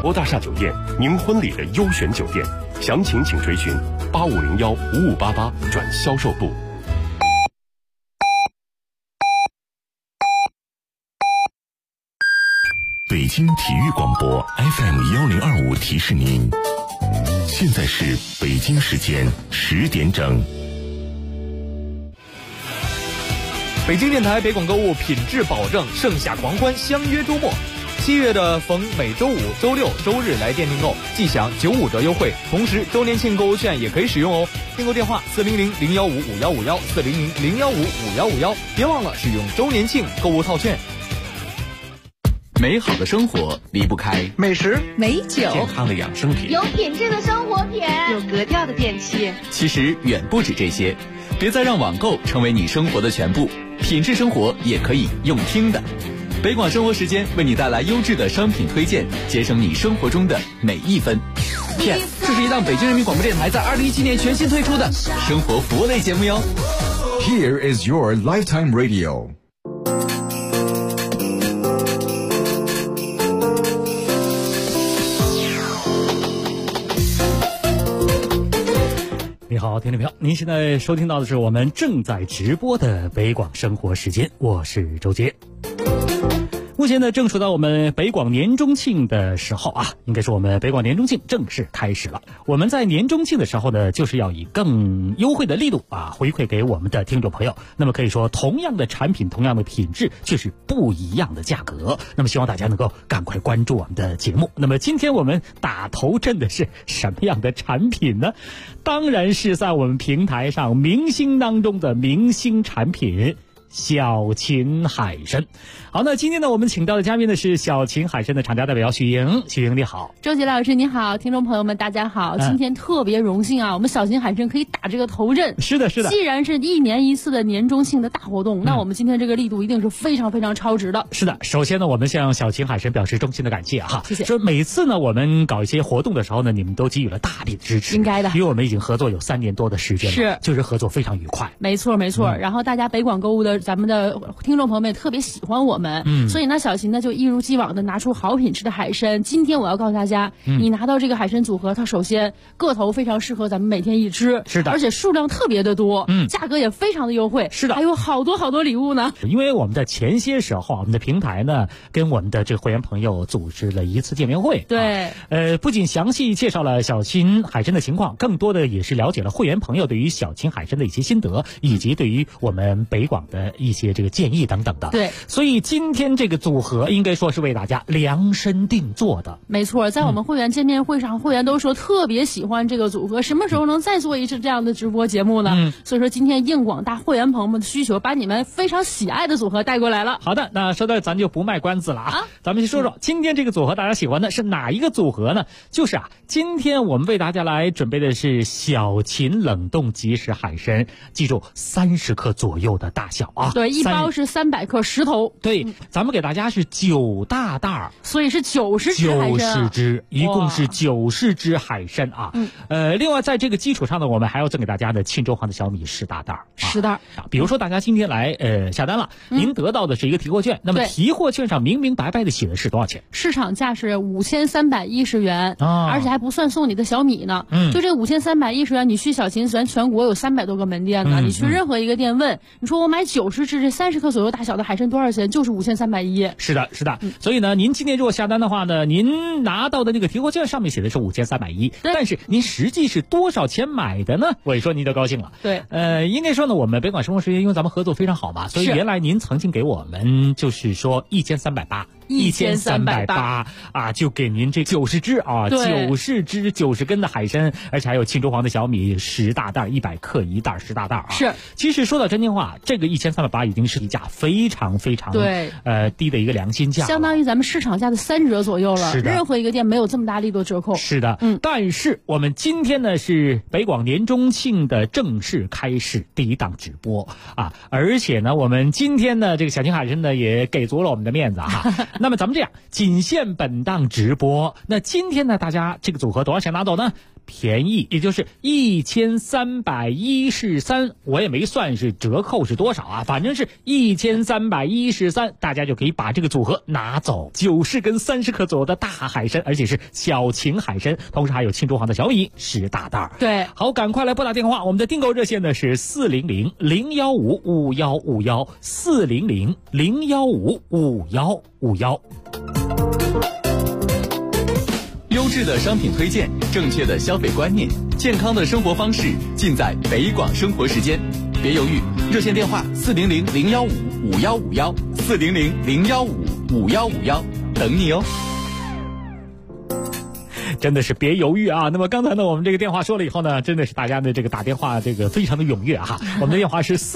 博大厦酒店，您婚礼的优选酒店，详情请垂询8501-5588转销售部。 北京体育广播 FM1025提示您，现在是北京时间10点整。 北京电台北广购物品质保证，盛夏狂欢相约周末。7月的逢每周五、周六、周日来店订购，即享95折优惠，同时周年庆购物券也可以使用哦。订购电话400-015-5151，400-015-5151，别忘了使用周年庆购物套券。 美好的生活离不开美食、 美酒、 健康的养生品， 有品质的生活品， 有格调的电器。 其实远不止这些，别再让网购成为你生活的全部，品质生活也可以用听的。北广生活时间为你带来优质的商品推荐，节省你生活中的每一分。这是一档北京人民广播电台在2017年全新推出的生活服务类节目哟。 Here is your lifetime radio。 你好，听众朋友，您现在收听到的是我们正在直播的北广生活时间，我是周杰。目前呢，正处到我们北广年中庆的时候啊，应该说我们北广年中庆正式开始了。我们在年中庆的时候呢，就是要以更优惠的力度啊，回馈给我们的听众朋友。那么可以说，同样的产品，同样的品质，却是不一样的价格。那么希望大家能够赶快关注我们的节目。那么今天我们打头阵的是什么样的产品呢？当然是在我们平台上明星当中的明星产品。小秦海参。好，那今天呢，我们请到的嘉宾呢是小秦海参的厂家代表许莹。许莹你好。 周杰老师你好，听众朋友们大家好。今天特别荣幸啊，我们小秦海参可以打这个头阵。 是的，是的。 既然是1年1次的年中庆的大活动，那我们今天这个力度一定是非常非常超值的。 是的，首先呢，我们向小秦海参表示衷心的感谢哈。 谢谢。 说每次呢，我们搞一些活动的时候呢，你们都给予了大力的支持。 应该的。 因为我们已经合作有3年多的时间了， 是， 就是合作非常愉快。 没错没错。然后大家北广购物的咱们的听众朋友们也特别喜欢我们，所以呢，小秦呢就一如既往的拿出好品质的海参。今天我要告诉大家，你拿到这个海参组合，它首先个头非常适合咱们每天一吃， 是的， 而且数量特别的多，价格也非常的优惠， 是的， 还有好多好多礼物呢。 因为我们在前些时候，我们的平台呢跟我们的这个会员朋友组织了一次见面会， 对， 不仅详细介绍了小秦海参的情况，更多的也是了解了会员朋友对于小秦海参的一些心得，以及对于我们北广的一些这个建议等等的。 对， 所以今天这个组合应该说是为大家量身定做的。 没错，在我们会员见面会上，会员都说特别喜欢这个组合，什么时候能再做一次这样的直播节目呢？所以说今天应广大会员朋友们的需求，把你们非常喜爱的组合带过来了。 好的，那说到咱就不卖关子了啊，咱们先说说今天这个组合大家喜欢的是哪一个组合呢？就是今天我们为大家来准备的是小秦冷冻即食海参，记住30克左右的大小啊。 对，一包是300克10头。 对，咱们给大家是9大袋， 所以是90只海参。90 只，一共是90只海参啊。另外在这个基础上呢，我们还要赠给大家的庆州黄的小米10大袋。 10袋。 比如说大家今天来下单了，您得到的是一个提货券，那么提货券上明明白白的写的是多少钱？ 市场价是5310元，而且还不算送你的小米呢。就这5310元，你去小秦咱全国有300多个门店呢，你去任何一个店问，你说我买90只这30克左右大小的海参多少钱？就是5310。 是的，是的。所以呢，您今天如果下单的话呢，您拿到的那个提货券上面写的是5310，但是您实际是多少钱买的呢？我一说您就高兴了。 对， 应该说呢，我们北广生活时间因为咱们合作非常好嘛，所以原来您曾经给我们就是说1380啊，就给您这90只啊，90根的海参，而且还有庆州黄的小米10大袋，100克一袋，10大袋啊。 是， 其实说到真心话，这个1380已经是一价非常非常低的一个良心价， 相当于咱们市场价的3折左右了。 是的， 任何一个店没有这么大力度折扣。 是的，但是我们今天呢是北广年中庆的正式开始第一档直播啊，而且呢我们今天呢这个小秦海参呢也给足了我们的面子哈。那么咱们这样，仅限本档直播。那今天呢大家这个组合多少钱拿走呢？ 便宜，也就是1313，我也没算是折扣是多少啊，反正是1313，大家就可以把这个组合拿走，90根30克左右的大海参，而且是小型海参，同时还有庆州行的小米10大袋。 对， 好，赶快来拨打电话，我们的订购热线呢是400-015-5151，400-015-5151。 优质的商品推荐，正确的消费观念，健康的生活方式，尽在北广生活时间。别犹豫，热线电话400-015-5151，400-015-5151，等你哦。 真的是别犹豫啊！那么刚才呢，我们这个电话说了以后呢，真的是大家的这个打电话这个非常的踊跃哈。我们的电话是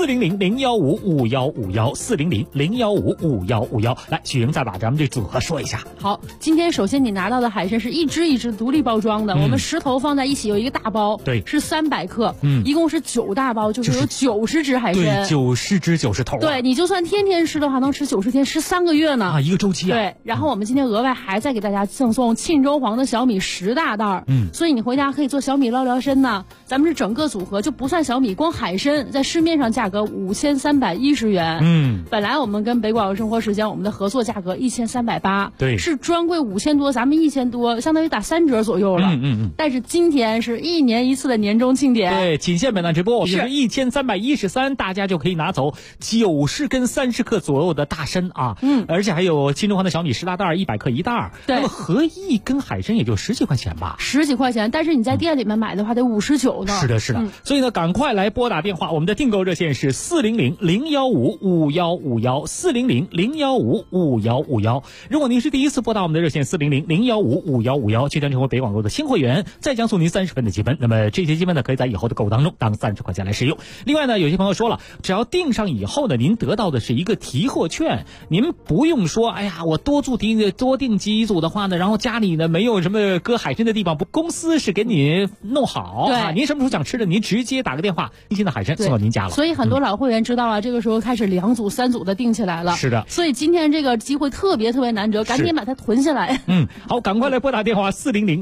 400-015-5151，400-015-5151。来，许莹再把咱们这组合说一下。 好，今天首先你拿到的海参是一只一只独立包装的，我们10头放在一起有一个大包， 对， 是300克，一共是9大包，就是有90只海参， 对，90只90头， 对，你就算天天吃的话，能吃90天，吃3个月呢啊，一个周期啊。 对，然后我们今天额外还再给大家赠送庆州黄的小米10大袋，所以你回家可以做小米捞聊参呢。咱们是整个组合就不算小米，光海参在市面上价格5310元，本来我们跟北广生活时间我们的合作价格1380， 对， 是专柜5000多，咱们1000多，相当于打3折左右了，但是今天是1年1次的年终庆典， 对，仅限本档直播，就是1313，大家就可以拿走90根30克左右的大参啊，而且还有庆州黄的小米10大袋，100克1袋，那么合一根海参也就10几块钱吧 ，10几块钱，但是你在店里面买的话得59呢。 是的，是的，所以呢，赶快来拨打电话，我们的订购热线是400-015-5151，400-015-5151。如果您是第一次拨打我们的热线400-015-5151，即将成为北广购的新会员，再将送您30分的积分。那么这些积分呢，可以在以后的购物当中当30块钱来使用。另外呢，有些朋友说了，只要订上以后呢，您得到的是一个提货券，您不用说，哎呀，我多订几组的话呢，然后家里呢没有什么搁海参的地方，公司是给你弄好啊。您什么时候想吃的，您直接打个电话，新鲜的海参送到您家了。 所以很多老会员知道啊，这个时候开始2组3组的订起来了。 是的， 所以今天这个机会特别难得，赶紧把它囤下来。 好，赶快来拨打电话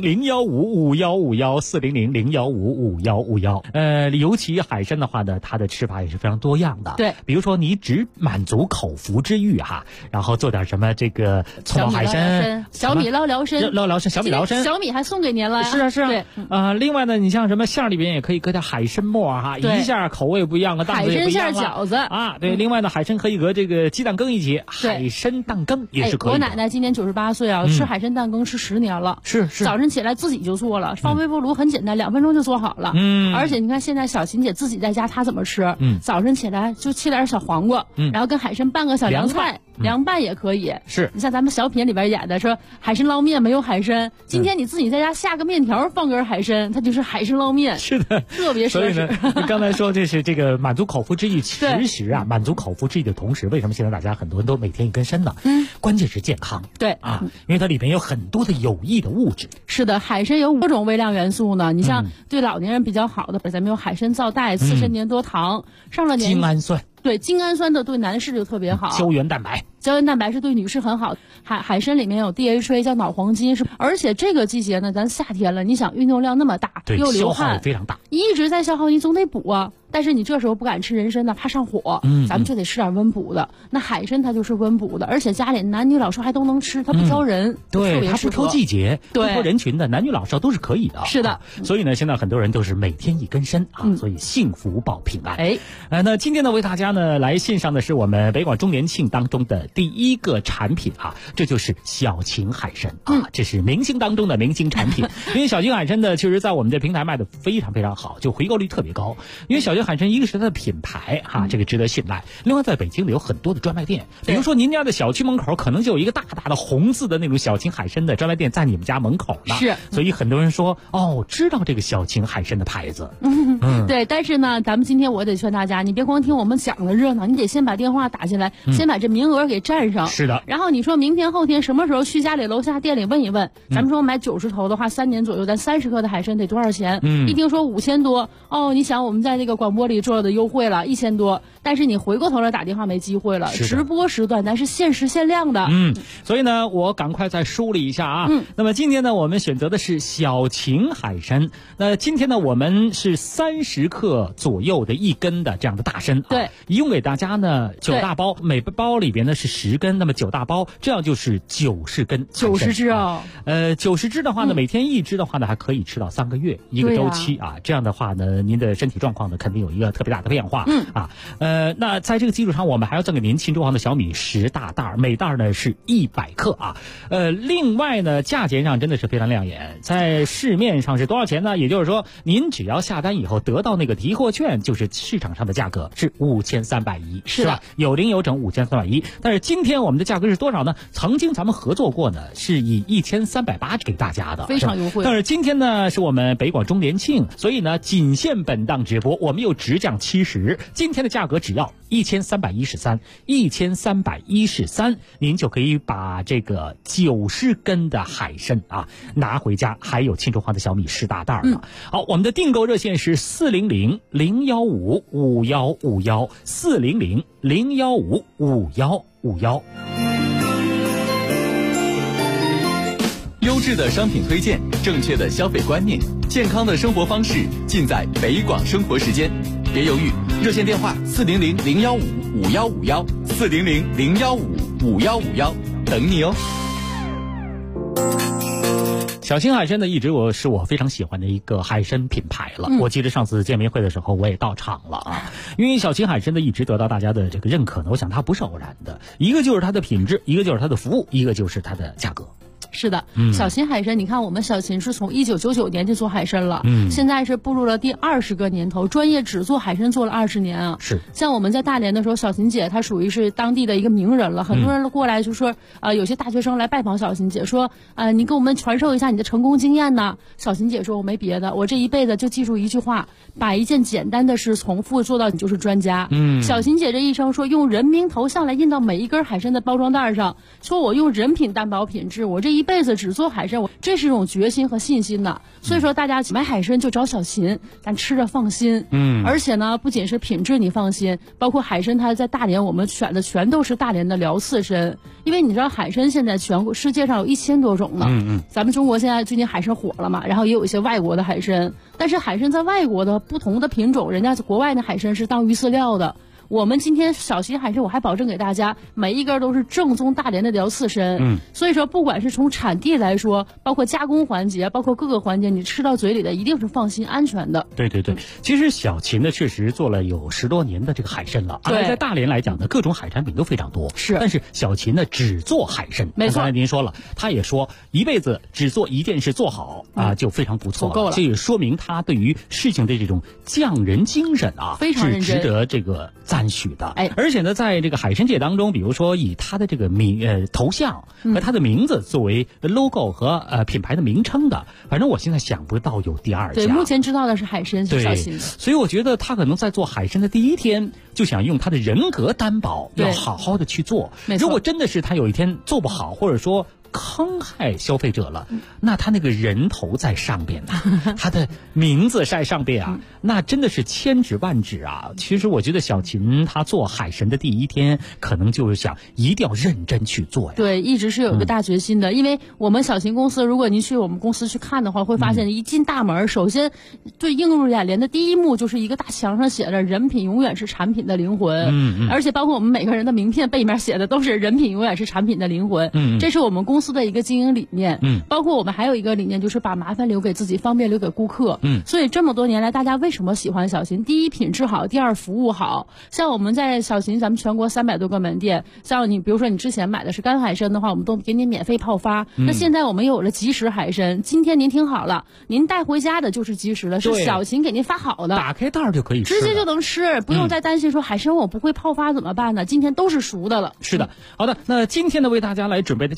400-015-5151，400-015-5151。尤其海参的话呢，它的吃法也是非常多样的。 对， 比如说你只满足口腹之欲哈，然后做点什么这个葱爆海参、 小米捞聊参、 小米捞参， 小米还送给您了。 是啊。 对， 另外呢，你像什么馅里边也可以搁点海参末哈，一下口味不一样，档次也不一样了。 海参馅饺子啊，对。另外呢，海参可以和这个鸡蛋羹一起，海参蛋羹也是可以的。 我奶奶今年98岁啊，吃海参蛋羹吃10年了。 是。 早晨起来自己就做了，放微波炉很简单，2分钟就做好了。而且你看现在小琴姐自己在家，她怎么吃？早晨起来就切点小黄瓜，然后跟海参拌个小凉菜，凉拌也可以。 是。 你像咱们小品里边演的说海参捞面没有海参，今天你自己在家下个面条放根海参，它就是海参捞面。 是的， 特别所以呢，你刚才说这是这个满足口腹之欲，其实啊，满足口腹之欲的同时，为什么现在大家很多人都每天一根参呢？关键是健康。 对啊，因为它里面有很多的有益的物质。 是的，海参有5种微量元素呢。你像对老年人比较好的，咱们有海参皂苷、刺参粘多糖，上了年精氨酸。 对，精氨酸的对男士就特别好。 胶原蛋白是对女士很好。海参里面有 DHA 叫脑黄金，而且这个季节呢，咱夏天了，你想运动量那么大，又流汗， 消耗非常大， 一直在消耗，你总得补啊。但是你这时候不敢吃人参呢，怕上火，咱们就得吃点温补的。那海参它就是温补的，而且家里男女老少还都能吃，它不挑人， 对，它不挑季节，不挑人群的，男女老少都是可以的。 是的， 所以呢，现在很多人都是每天一根参啊，所以幸福保平安。那今天呢，为大家呢来献上的是我们北广周年庆当中的第一个产品啊，这就是小秦海参啊，这是明星当中的明星产品。因为小秦海参呢，确实在我们这平台卖的非常非常好，就回购率特别高。因为小秦海参一个是它的品牌哈，这个值得信赖。另外，在北京呢有很多的专卖店，比如说您家的小区门口可能就有一个大大的红字的那种小秦海参的专卖店在你们家门口呢。 是， 所以很多人说知道这个小秦海参的牌子。 对，但是呢，咱们今天我得劝大家，你别光听我们讲的热闹，你得先把电话打进来，先把这名额给占上。 是的。 然后你说明天后天什么时候去家里楼下店里问一问，咱们说买90头的话，3年左右，咱30克的海参得多少钱？一听说5000多，你想我们在这个广播播里做的优惠了1000多，但是你回过头来打电话没机会了。直播时段咱是限时限量的。 所以呢，我赶快再梳理一下啊。那么今天呢，我们选择的是小秦海参。那今天呢，我们是30克左右的1根的这样的大参。 对， 一共给大家呢9大包，每包里边呢是10根，那么9大包，这样就是90根。 90只啊 ，90只的话呢，每天1只的话呢，还可以吃到3个月一个周期啊。这样的话呢，您的身体状况呢，肯定有一个特别大的变化。那在这个基础上，我们还要赠给您秦州黄的小米10大袋，每袋呢是100克啊。另外呢，价钱上真的是非常亮眼，在市面上是多少钱呢？也就是说，您只要下单以后得到那个提货券，就是市场上的价格是5310，是吧？有零有整5310。但是今天我们的价格是多少呢？曾经咱们合作过呢，是以1380给大家的， 非常优惠。 但是今天呢，是我们北广周年庆，所以呢，仅限本档直播，我们又直降70，今天的价格只要1313，您就可以把这个90根的海参啊拿回家，还有秦州黄的小米10大袋呢。好，我们的订购热线是400-015-5151，400-015-5151。 优质的商品推荐，正确的消费观念，健康的生活方式，尽在北广生活时间。别犹豫，热线电话400-015-5151，400-015-5151，等你哦。 小秦海参呢，一直是我非常喜欢的一个海参品牌了。我记得上次见面会的时候，我也到场了啊。因为小秦海参呢，一直得到大家的这个认可呢，我想它不是偶然的，一个就是它的品质，一个就是它的服务，一个就是它的价格。 是的，小秦海参，你看我们小秦是从1999年就做海参了，现在是步入了第20个年头，专业只做海参做了20年啊。 是， 像我们在大连的时候，小秦姐她属于是当地的一个名人了，很多人过来就说，有些大学生来拜访小秦姐，说，你给我们传授一下你的成功经验呢。小秦姐说，我没别的，我这一辈子就记住一句话，把一件简单的事重复做到你就是专家。小秦姐这一生说，用人名头像来印到每一根海参的包装袋上，说我用人品担保品质，我这一辈子只做海参，这是一种决心和信心的。所以说大家买海参就找小秦，咱吃着放心。而且呢，不仅是品质你放心，包括海参它在大连我们选的全都是大连的辽刺参，因为你知道海参现在全国世界上有1000多种呢。咱们中国现在最近海参火了嘛，然后也有一些外国的海参，但是海参在外国的不同的品种，人家国外的海参是当鱼饲料的。我们今天小秦海参，我还保证给大家每一根都是正宗大连的辽刺参。所以说不管是从产地来说，包括加工环节，包括各个环节，你吃到嘴里的一定是放心安全的。 对，其实小秦呢确实做了有10多年的这个海参了，而在大连来讲呢，各种海产品都非常多。是，但是小秦呢只做海参。没错，刚才您说了，他也说一辈子只做一件事做好啊，就非常不错了，够了。这也说明他对于事情的这种匠人精神啊， 非常认真， 是值得这个赞许的。而且呢，在这个海参界当中，比如说以他的这个头像和他的名字作为 logo 和品牌的名称的，反正我现在想不到有第二家。 对，目前知道的是海参是小秦的。 所以我觉得他可能在做海参的第一天就想用他的人格担保，要好好的去做。如果真的是他有一天做不好，或者说坑害消费者了，那他那个人头在上边呢，他的名字在上边啊，那真的是千指万指啊。其实我觉得小秦他做海参的第一天，可能就是想一定要认真去做呀。 对，一直是有一个大决心的。因为我们小秦公司，如果您去我们公司去看的话，会发现一进大门，首先最映入眼帘的第一幕就是一个大墙上写着"人品永远是产品的灵魂"，而且包括我们每个人的名片背面写的都是"人品永远是产品的灵魂"。这是我们公司的一个经营理念。包括我们还有一个理念，就是把麻烦留给自己，方便留给顾客。所以这么多年来，大家为什么喜欢小秦？第一，品质好；第二，服务好。像我们在小秦，咱们全国300多个门店，像你比如说你之前买的是干海参的话，我们都给你免费泡发。那现在我们有了即食海参，今天您听好了，您带回家的就是即食的，是小秦给您发好的， 打开袋就可以吃， 直接就能吃，不用再担心说海参我不会泡发怎么办呢？今天都是熟的了。 是的，好的，那今天呢为大家来准备的就是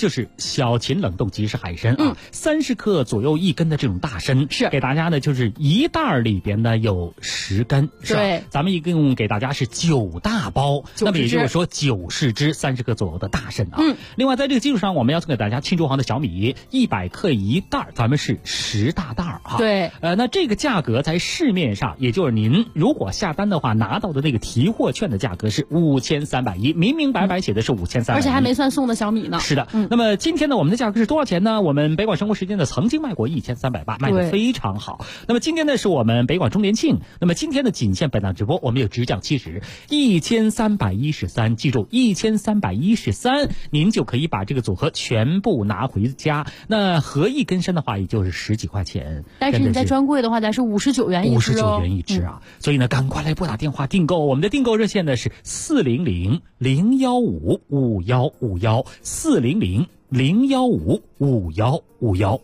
小秦冷冻即食海参啊，30克左右1根的这种大参， 是给大家呢就是1袋里边呢有10根，是吧？ 对， 咱们一共给大家是9大包，那么也就是说90只30克左右的大参啊。另外在这个基础上，我们要送给大家庆祝行的小米100克1袋，咱们是10大袋啊。 对， 那这个价格在市面上，也就是您如果下单的话，拿到的那个提货券的价格是5310，明明白白写的是5310， 而且还没算送的小米呢。 是的，那么今天呢，我们的价格是多少钱呢？我们北广生活时间呢曾经卖过1380，卖得非常好。那么今天呢是我们北广周年庆，那么今天的仅限本档直播，我们有直降70，1313，记住1313，您就可以把这个组合全部拿回家。那合1根参的话，也就是10几块钱。 但是你在专柜的话，咱是59元一只哦。 59元一只啊！所以呢，赶快来拨打电话订购。我们的订购热线呢是400-015-5151，400-015-5151。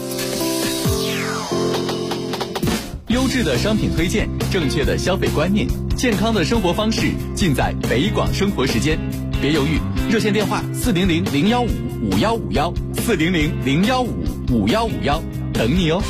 优质的商品推荐，正确的消费观念，健康的生活方式，尽在北广生活时间。别犹豫，热线电话400-015-5151，400-015-5151，等你哦。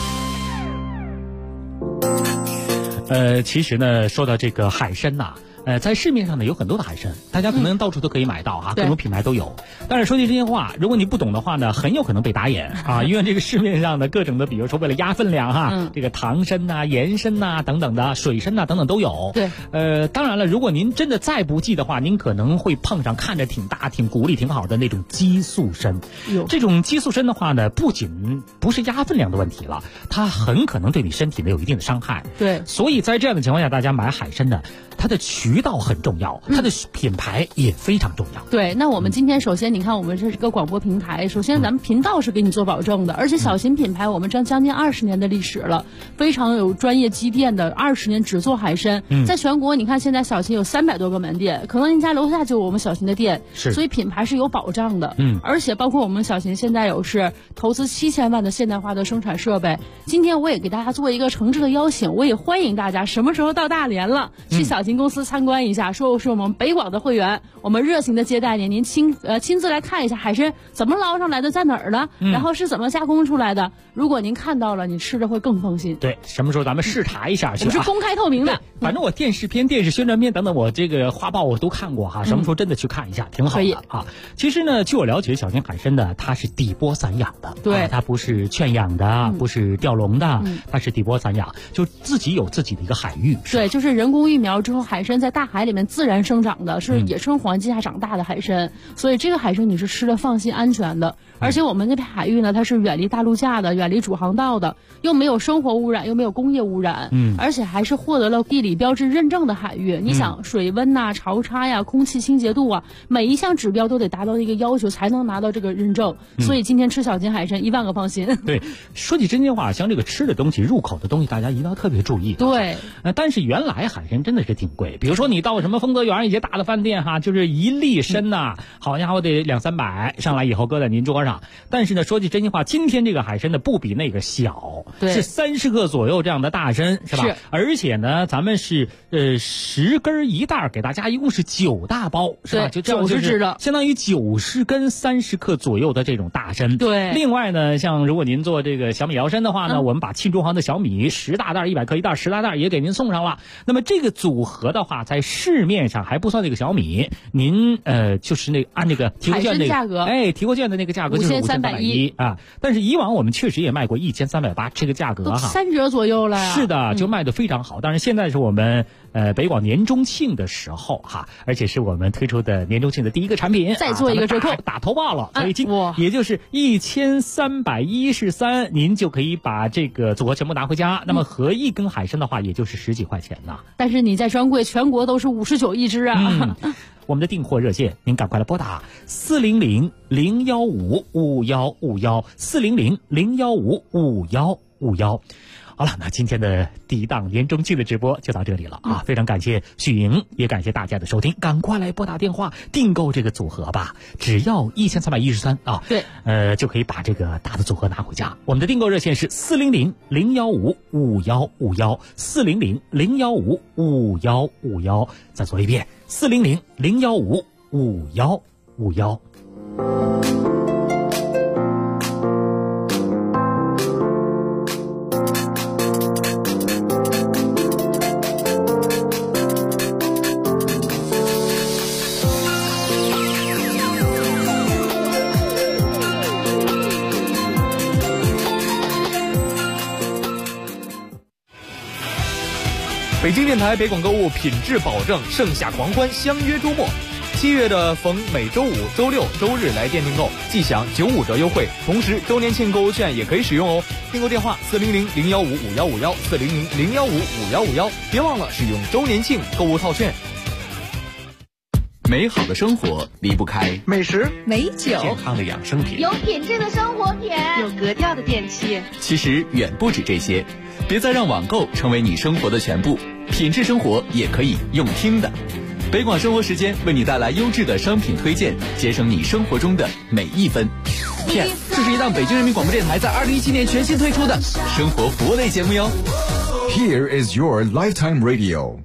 其实呢，说到这个海参呐，在市面上呢有很多的海参，大家可能到处都可以买到哈，各种品牌都有。但是说句真心话，如果你不懂的话呢，很有可能被打眼啊，因为这个市面上的各种的，比如说为了压分量哈，这个糖参呐、盐参呐等等的，水参呐等等都有。 对， 当然了，如果您真的再不济的话，您可能会碰上看着挺大、挺骨力挺好的那种激素参。这种激素参的话呢，不仅不是压分量的问题了，它很可能对你身体呢有一定的伤害。 对， 所以在这样的情况下，大家买海参呢，它的渠道很重要，它的品牌也非常重要。 对，那我们今天首先你看，我们这是个广播平台，首先咱们频道是给你做保证的，而且小秦品牌我们将近20年的历史了，非常有专业积淀的，20年只做海参。在全国你看现在小秦有300多个门店，可能您家楼下就有我们小秦的店，所以品牌是有保障的。而且包括我们小秦现在有是投资7000万的现代化的生产设备。今天我也给大家做一个诚挚的邀请，我也欢迎大家什么时候到大连了，去小秦公司参观一下，说是我们北广的会员，我们热情的接待您，您亲自来看一下海参怎么捞上来的，在哪儿呢？然后是怎么加工出来的。如果您看到了，你吃着会更放心。 对，什么时候咱们视察一下去？ 我们是公开透明的。 反正我电视片、电视宣传片等等，我这个画报我都看过哈。什么时候真的去看一下，挺好的啊。其实呢，据我了解，小秦海参呢，它是底波散养的， 对， 它不是圈养的，不是钓笼的，它是底波散养，就自己有自己的一个海域。 对，就是人工育苗之后，海参在大海里面自然生长的，是野生环境下长大的海参，所以这个海参你是吃的放心安全的。而且我们这片海域呢，它是远离大陆架的，远离主航道的，又没有生活污染，又没有工业污染，而且还是获得了地理标志认证的海域。你想水温呐、潮差呀、空气清洁度啊，每一项指标都得达到一个要求才能拿到这个认证。所以今天吃小秦海参10000个放心。 对，说起真心话，像这个吃的东西、入口的东西，大家一定要特别注意。 对， 但是原来海参真的是挺贵，比如说你到什么丰德园一些大的饭店哈，就是1粒参呐，好家伙得200-300，上来以后搁在您桌上。但是呢，说句真心话，今天这个海参呢不比那个小，是30克左右这样的大参，是吧？是。而且呢，咱们是10根1袋，给大家一共是9大包，是吧？就这样 90只的， 相当于90根30克左右的这种大参。 对。 另外呢，像如果您做这个小米瑶参的话呢，我们把庆祝行的小米10大袋100克1袋10大袋也给您送上了。那么这个组合的话，在市面上还不算那个小米，您就是那按那个提货券那个价格， 提货券的那个价格就是5310啊。但是以往我们确实也卖过1380，这个价格哈 3折左右了呀。 是的，就卖得非常好。但是现在是我们北广年中庆的时候哈，而且是我们推出的年中庆的第一个产品， 再做一个折扣， 打头报了，所以也就是1313，您就可以把这个组合全部拿回家。那么合1根海参的话，也就是10几块钱呢。 但是你在专柜全国都是59一只啊。 我们的订货热线，您赶快来拨打400-015-5151，400-015-5151。好了，那今天的第一档年中庆的直播就到这里了啊！非常感谢许莹，也感谢大家的收听，赶快来拨打电话订购这个组合吧，只要1313啊！ 对， 就可以把这个大的组合拿回家。我们的订购热线是400-015-5151，400-015-5151。再说一遍，400-015-5151。 北京电台北广购物品质保证，盛夏狂欢，相约周末。7月的逢每周五、周六、周日来店订购，即享95折优惠，同时周年庆购物券也可以使用哦。订购电话400-015-5151，400-015-5151，别忘了使用周年庆购物套券。 美好的生活离不开美食、 美酒、 健康的养生品， 有品质的生活品， 有格调的电器。 其实远不止这些，别再让网购成为你生活的全部，品质生活也可以用听的。北广生活时间为你带来优质的商品推荐，节省你生活中的每一分。Yes， 这是一档北京人民广播电台在2017年全新推出的生活服务类节目哟。 Here is your lifetime radio。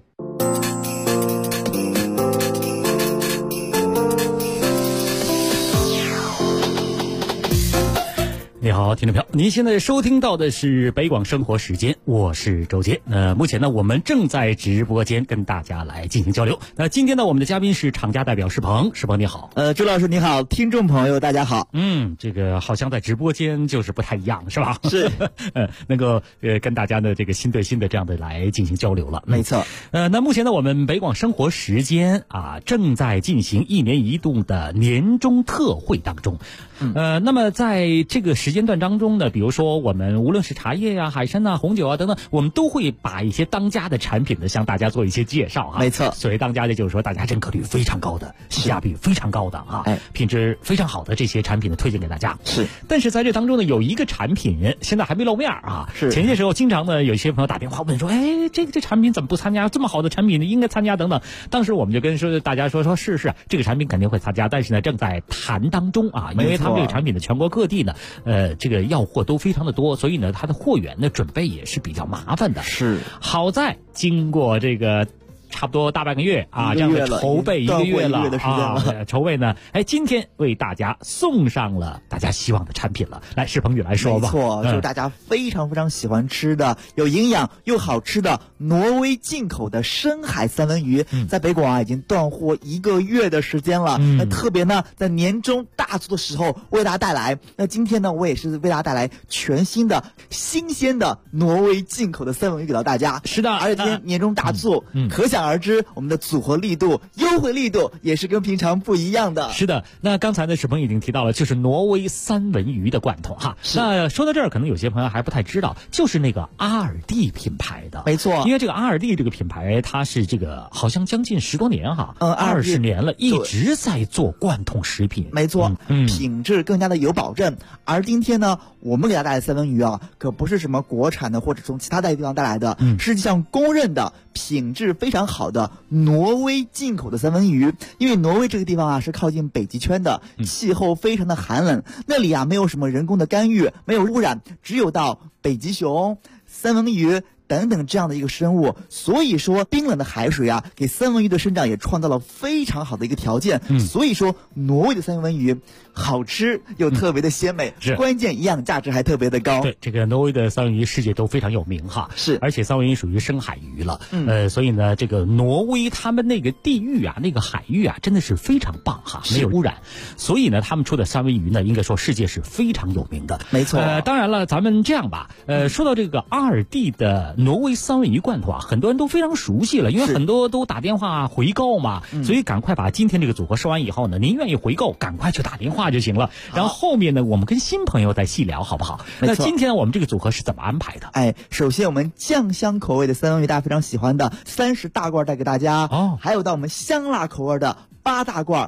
你好，听众朋友，您现在收听到的是北广生活时间，我是周杰。目前呢，我们正在直播间跟大家来进行交流。那今天呢，我们的嘉宾是厂家代表石鹏，石鹏你好。 周老师你好，听众朋友大家好。 这个好像在直播间就是不太一样，是吧？ 是， 能够跟大家的这个心对心的这样的来进行交流了。 没错。 那目前呢，我们北广生活时间正在进行1年1度的年终特惠当中。那么在这个时间段当中呢，比如说我们无论是茶叶呀、海参啊、红酒啊等等，我们都会把一些当家的产品呢向大家做一些介绍没错， 所谓当家的就是说大家认可率非常高的、性价比非常高的品质非常好的这些产品呢推荐给大家。 是， 但是在这当中呢，有一个产品现在还没露面是。前些时候经常呢有些朋友打电话问说，这产品怎么不参加？这么好的产品呢应该参加等等。当时我们就跟大家说是这个产品肯定会参加，但是呢正在谈当中因为他们这个产品的全国各地呢，这个要货都非常的多，所以呢它的货源的准备也是比较麻烦的。 是， 好在经过这个差不多大半个月这样的筹备1个月了筹备呢，今天为大家送上了大家希望的产品了。来，石鹏宇来说吧。 没错，就是大家非常非常喜欢吃的、有营养又好吃的挪威进口的深海三文鱼，在北广已经断货1个月的时间了。那特别呢，在年终大促的时候为大家带来。那今天呢，我也是为大家带来全新的、新鲜的挪威进口的三文鱼给到大家。 是的， 而且今天年终大促，可想而知，我们的组合力度、优惠力度也是跟平常不一样的。 是的，那刚才呢，石鹏已经提到了，就是挪威三文鱼的罐头那说到这儿，可能有些朋友还不太知道，就是那个阿尔蒂品牌的。 没错， 因为这个阿尔蒂这个品牌，它是这个好像将近10多年20年了，一直在做罐头食品。 没错，品质更加的有保证。而今天呢，我们给大家带来的三文鱼可不是什么国产的或者从其他地方带来的，实际上公认的品质非常好的挪威进口的三文鱼。因为挪威这个地方是靠近北极圈的，气候非常的寒冷，那里没有什么人工的干预，没有污染，只有到北极熊、三文鱼等等这样的一个生物，所以说冰冷的海水给三文鱼的生长也创造了非常好的一个条件。所以说挪威的三文鱼好吃又特别的鲜美，关键营养价值还特别的高。 对，这个挪威的三文鱼世界都非常有名是， 而且三文鱼属于深海鱼了。所以呢，这个挪威他们那个地域那个海域真的是非常棒没有污染，所以呢他们出的三文鱼呢应该说世界是非常有名的。 没错。 当然了，咱们这样吧，说到这个阿尔蒂的挪威三文鱼罐头很多人都非常熟悉了，因为很多都打电话回购嘛，所以赶快把今天这个组合说完以后呢，您愿意回购赶快去打电话就行了。然后后面呢我们跟新朋友再细聊好不好？那今天我们这个组合是怎么安排的？ 首先我们酱香口味的三文鱼大家非常喜欢的30大罐带给大家，还有到我们香辣口味的8大罐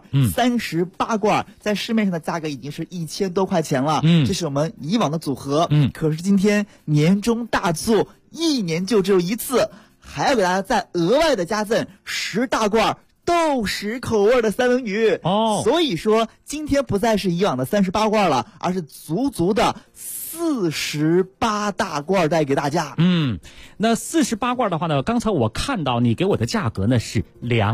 ，38罐，在市面上的价格已经是1000多块钱了。这是我们以往的组合。可是今天年终大促，1年就只有一次，还要给大家再额外的加赠10大罐豆豉口味的三文鱼。所以说今天不再是以往的38罐了，而是足足的48大罐带给大家。 那48罐的话呢，刚才我看到你给我的价格呢是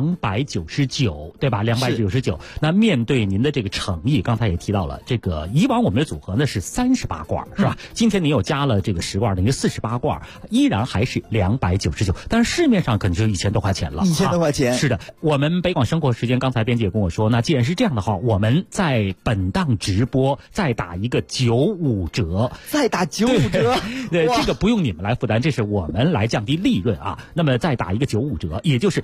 299，对吧？299。那面对您的这个诚意，刚才也提到了，这个以往我们的组合呢是38罐，是吧？今天你又加了这个10罐，等于48罐，依然还是299，但是市面上可能就1000多块钱了。 1000多块钱。 是的，我们北广生活时间，刚才编辑也跟我说，那既然是这样的话，我们在本档直播再打一个95折。 折， 再打95折。 对，这个不用你们来负担，这是我们来降低利润啊。那么再打一个95折，也就是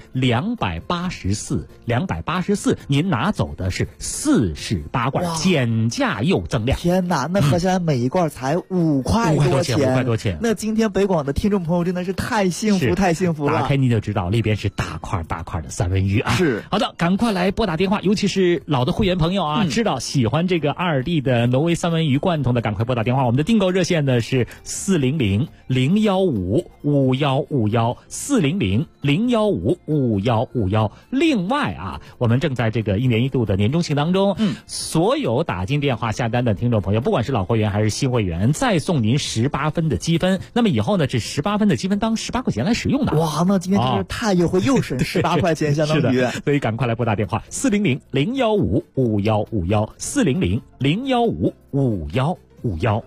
284，您拿走的是48罐，减价又增量。 天哪，那合起来每一罐才5块多钱 ，5块多钱。 那今天北广的听众朋友真的是太幸福太幸福了， 打开你就知道里边是大块大块的三文鱼啊。 是， 好的，赶快来拨打电话，尤其是老的会员朋友啊，知道喜欢这个阿尔蒂的挪威三文鱼罐头的，赶快拨打电话。我们的订购热线呢是400-015-5151，400-015-5151。另外啊，我们正在这个1年1度的年终庆当中，所有打进电话下单的听众朋友，不管是老会员还是新会员，再送您18分的积分。那么以后呢，这18分的积分当18块钱来使用的。 哇，那今天真是太优惠，又省18块钱，相当于。 所以赶快来拨打电话400-015-5151，400-015-5151。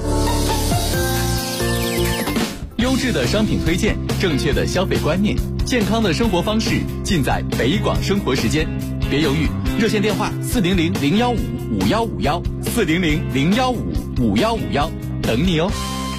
优质的商品推荐，正确的消费观念，健康的生活方式，尽在北广生活时间。别犹豫，热线电话400-015-5151，400-015-5151，等你哦。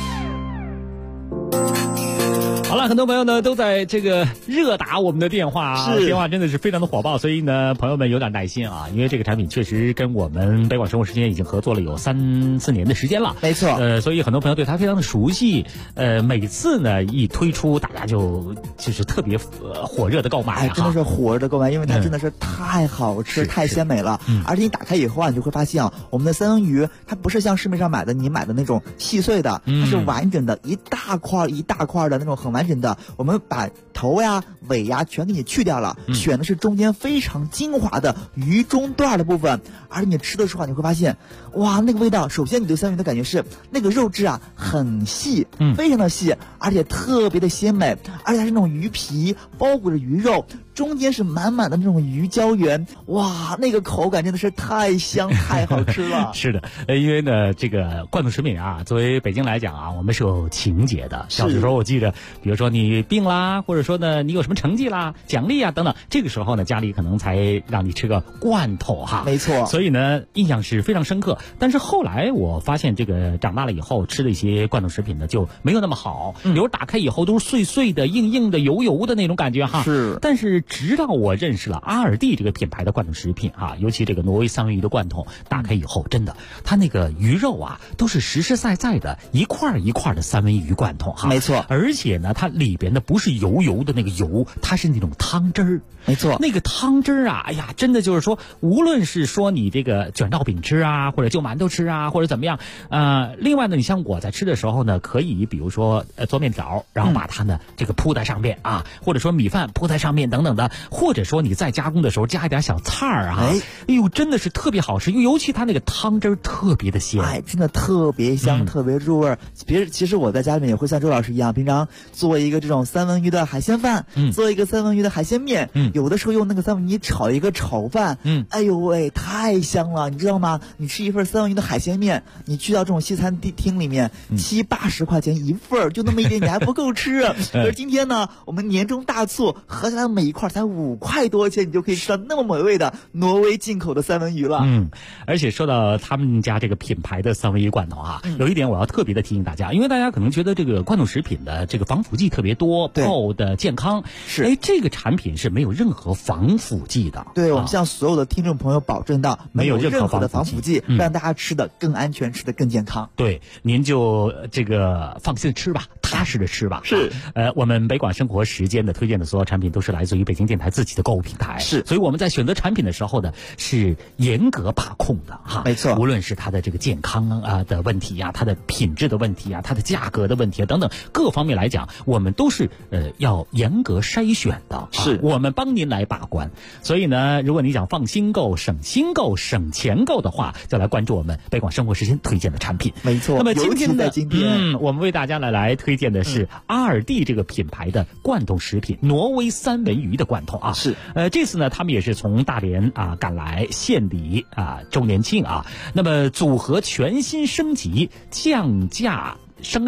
好了，很多朋友呢都在这个热打我们的电话啊，电话真的是非常的火爆，所以呢，朋友们有点耐心啊，因为这个产品确实跟我们北广生活时间已经合作了有3-4年的时间了， 没错。 所以很多朋友对它非常的熟悉，每次呢一推出，大家就是特别火热的购买， 真的是火热的购买，因为它真的是太好吃、太鲜美了，而且你打开以后啊，你就会发现啊，我们的三文鱼它不是像市面上你买的那种细碎的，它是完整的，一大块一大块的那种很完整的，我们把头呀、尾呀全给你去掉了，选的是中间非常精华的鱼中段的部分，而且你吃的时候你会发现，哇，那个味道，首先你对三文鱼的感觉是那个肉质啊很细，非常的细，而且特别的鲜美，而且它是那种鱼皮包裹着鱼肉，中间是满满的那种鱼胶原，哇，那个口感真的是太香太好吃了。 是的，因为呢这个罐头食品啊，作为北京来讲啊，我们是有情节的。小时候我记得，比如说你病啦，或者说呢你有什么成绩啦、奖励啊等等，这个时候呢家里可能才让你吃个罐头哈。 没错。 所以呢印象是非常深刻。但是后来我发现这个长大了以后吃的一些罐头食品呢就没有那么好，比如打开以后都是碎碎的、硬硬的、油油的那种感觉哈。 是。 但是直到我认识了阿尔蒂这个品牌的罐头食品哈，尤其这个挪威三文鱼的罐头，打开以后真的，它那个鱼肉啊都是实实在在的一块一块的三文鱼罐头哈。 没错。 而且呢，它里边的不是油油的那个油，它是那种汤汁儿。 没错。 那个汤汁儿啊，哎呀，真的就是说，无论是说你这个卷烙饼吃啊，或者就馒头吃啊，或者怎么样，另外呢，你像我在吃的时候呢，可以比如说做面条，然后把它呢这个铺在上面啊，或者说米饭铺在上面等等的，或者说你在加工的时候加一点小菜儿啊，哎呦，真的是特别好吃，尤其它那个汤汁儿特别的鲜， 真的特别香，特别入味。其实我在家里面也会像周老师一样，平常做一个这种三文鱼的海鲜饭，做一个三文鱼的海鲜面，有的时候用那个三文鱼炒一个炒饭，哎呦喂，太香了，你知道吗？你吃一份三文鱼的海鲜面，你去到这种西餐厅里面，70-80块钱一份，就那么一点，你还不够吃。可是今天呢，我们年终大促，合起来每一块才5块多钱，你就可以吃到那么美味的挪威进口的三文鱼了。 而且说到他们家这个品牌的三文鱼罐头啊，有一点我要特别的提醒大家，因为大家可能觉得这个罐头食品的这个防腐剂特别多，泡的健康， 是， 这个产品是没有任何防腐剂的。 对，我们向所有的听众朋友保证到，没有任何的防腐剂，让大家吃的更安全，吃的更健康。 对，您就这个放心的吃吧，踏实的吃吧。 是， 我们北广生活时间的推荐的所有产品都是来自于北京电台自己的购物平台， 是， 所以我们在选择产品的时候呢，是严格把控的哈。 没错， 无论是它的这个健康的问题呀，它的品质的问题啊，它的价格的问题啊等等各方面来讲，我们都是要严格筛选的， 是， 我们帮您来把关。所以呢，如果你想放心购、省心购、省钱购的话，就来关注我们北广生活时间推荐的产品。 没错。 那么今天呢， 我们为大家来推荐的是阿尔蒂这个品牌的罐头食品，挪威三文鱼的罐头啊。 是。 这次呢，他们也是从大连赶来献礼周年庆啊。那么组合全新升级，降价升量。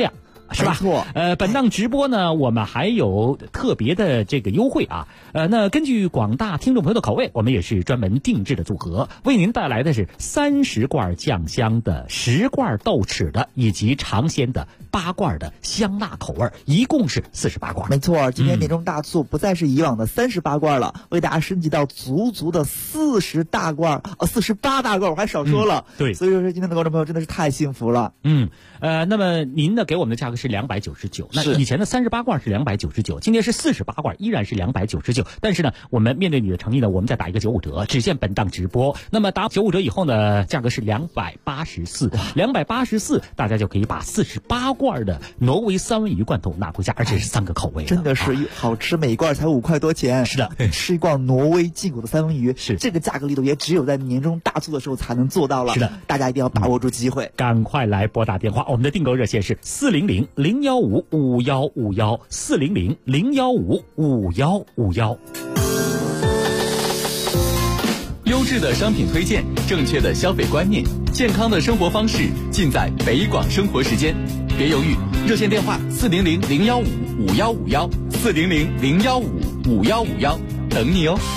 是吧？ 没错。 本档直播呢，我们还有特别的这个优惠啊。那根据广大听众朋友的口味，我们也是专门定制的组合，为您带来的是30罐酱香的、10罐豆豉的，以及尝鲜的8罐的香辣口味，一共是48罐。 没错，今天年终大促不再是以往的38罐了，为大家升级到足足的48大罐，我还少说了。 对， 所以说今天的观众朋友真的是太幸福了。 那么您呢给我们的价格是299，那以前的38罐是299，今天是48罐，依然是299。但是呢，我们面对你的诚意呢，我们再打一个95折，只限本档直播。那么打95折以后呢，价格是284，大家就可以把48罐的挪威三文鱼罐头拿回家，而且是3个口味的， 真的是好吃，每一罐才5块多钱。 是的， 吃一罐挪威进口的三文鱼， 是这个价格力度也只有在年终大促的时候才能做到了。 是的， 大家一定要把握住机会， 赶快来拨打电话，我们的订购热线是400-015-5151，400-015-5151。 优质的商品推荐，正确的消费观念，健康的生活方式，尽在北广生活时间。别犹豫，热线电话400-015-5151，400-015-5151，等你哦。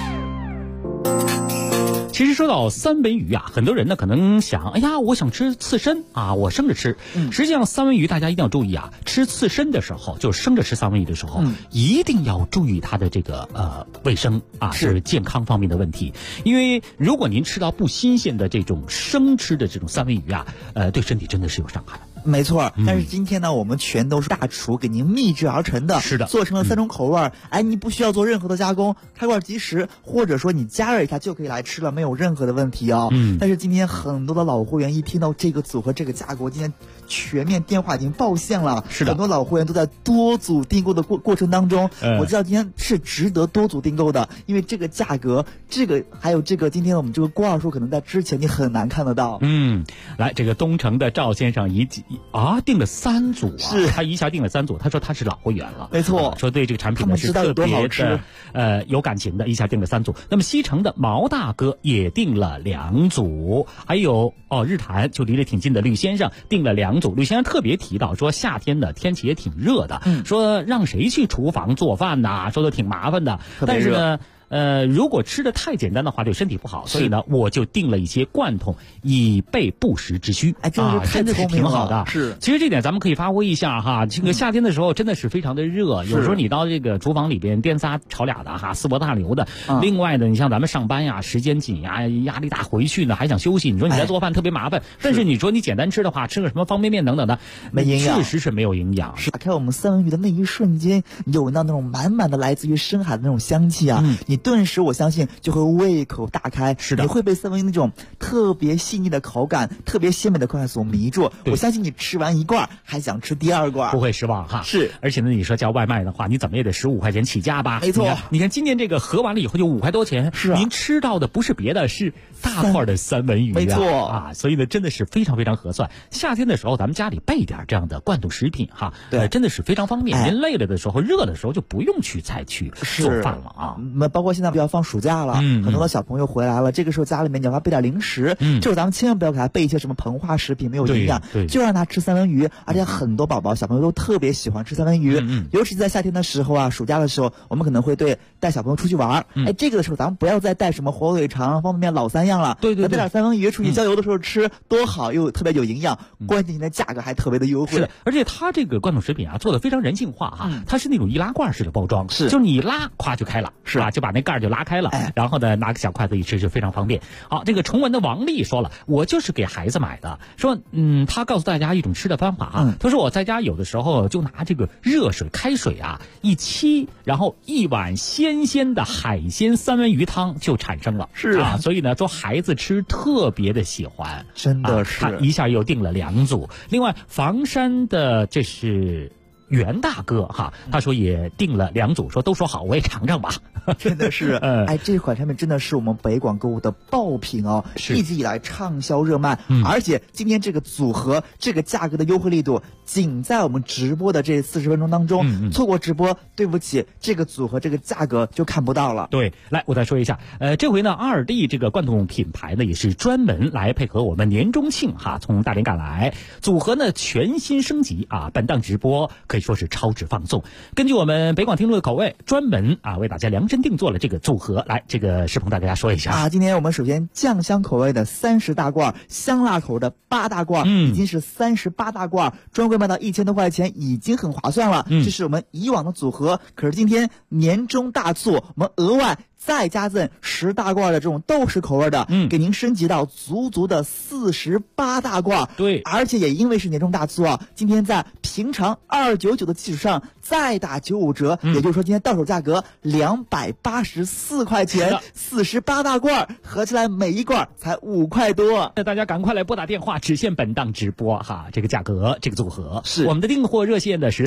其实说到三文鱼啊，很多人呢可能想，哎呀，我想吃刺身啊，我生着吃。实际上三文鱼大家一定要注意啊，吃刺身的时候，就生着吃三文鱼的时候，一定要注意它的这个卫生啊，是健康方面的问题。因为如果您吃到不新鲜的这种生吃的这种三文鱼啊，对身体真的是有伤害。 没错，但是今天呢，我们全都是大厨给您秘制而成的， 是的， 做成了3种口味。你不需要做任何的加工，开罐即食，或者说你加热一下就可以来吃了，没有任何的问题哦。但是今天很多的老会员一听到这个组合这个价格，今天全面电话已经爆线了， 是的， 很多老会员都在多组订购的过程当中，我知道今天是值得多组订购的，因为这个价格，还有今天我们这个罐数可能在之前你很难看得到。 来，这个东城的赵先生订了3组啊， 是他一下订了3组，他说他是老会员了， 没错， 说对这个产品呢是特别的有感情的，一下订了3组。那么西城的毛大哥也订了2组，还有日坛就离得挺近的吕先生订了2组。吕先生特别提到说，夏天的天气也挺热的，说让谁去厨房做饭呐，说的挺麻烦的，但是呢如果吃的太简单的话，对身体不好，所以呢，我就订了一些罐头，以备不时之需。真的是挺好的。 是， 其实这点咱们可以发挥一下哈。这个夏天的时候真的是非常的热，有时候你到这个厨房里边颠仨炒俩的哈，四波大流的。另外呢，你像咱们上班呀，时间紧呀，压力大，回去呢还想休息，你说你在做饭特别麻烦。但是你说你简单吃的话，吃个什么方便面等等的， 没营养， 确实是没有营养。 打开我们三文鱼的那一瞬间，你就闻到那种满满的来自于深海的那种香气啊！你顿时我相信就会胃口大开， 是的， 你会被三文鱼那种特别细腻的口感、特别鲜美的口感所迷住。我相信你吃完1罐还想吃第2罐， 不会失望哈。 是， 而且呢，你说叫外卖的话，你怎么也得15块钱起价吧？ 没错， 你看今年这个合完了以后就5块多钱， 是啊， 您吃到的不是别的，是大块的三文鱼， 没错啊，所以呢，真的是非常非常合算。夏天的时候，咱们家里备点这样的罐头食品哈，真的是非常方便。您累了的时候、热的时候就不用去再去做饭了啊。 包括现在不要放暑假了，很多的小朋友回来了，这个时候家里面你要备点零食，这时候咱们千万不要给他备一些什么膨化食品，没有营养，就让他吃三文鱼。而且很多宝宝小朋友都特别喜欢吃三文鱼，尤其在夏天的时候啊，暑假的时候，我们可能会带小朋友出去玩，这个的时候咱们不要再带什么火腿肠、方便面老3样了，带点三文鱼出去郊游的时候吃，多好又特别有营养，关键的价格还特别的优惠。 是的，而且它这个罐头食品啊做的非常人性化哈，它是那种易拉罐式的包装，就是你一拉，咵就开了，是吧？就把那盖就拉开了，然后呢拿个小筷子一吃就非常方便。好，这个崇文的王丽说了，我就是给孩子买的，说他告诉大家一种吃的方法啊，他说我在家有的时候就拿这个热水开水啊一沏，然后1碗鲜鲜的海鲜三文鱼汤就产生了，是啊，所以呢说孩子吃特别的喜欢， 真的是， 他一下又订了2组。另外房山的这是袁大哥哈，他说也订了2组，说都说好，我也尝尝吧。 真的是，这款产品真的是我们北广购物的爆品哦，一直以来畅销热卖，而且今天这个组合这个价格的优惠力度，仅在我们直播的这40分钟当中，错过直播，对不起，这个组合这个价格就看不到了。 对，来我再说一下，这回呢2D 这个罐头品牌呢也是专门来配合我们年中庆哈，从大连赶来，组合呢全新升级啊，本档直播可以说是超值放送。根据我们北广听众的口味，专门为大家量身定做了这个组合。来，这个世鹏大家说一下今天我们首先酱香口味的30大罐，香辣口的8大罐，已经是38大罐，专柜卖到1000多块钱，已经很划算了。这是我们以往的组合，可是今天年终大促，我们额外再加赠10大罐的这种豆豉口味的，给您升级到足的48大罐。 对， 而且也因为是年终大促今天在平常299的基础上再打95折，也就是说今天到手价格284块钱，48大罐合起来每一罐才5块多。 那大家赶快来拨打电话，只限本档直播哈，这个价格这个组合是我们的订货热线的是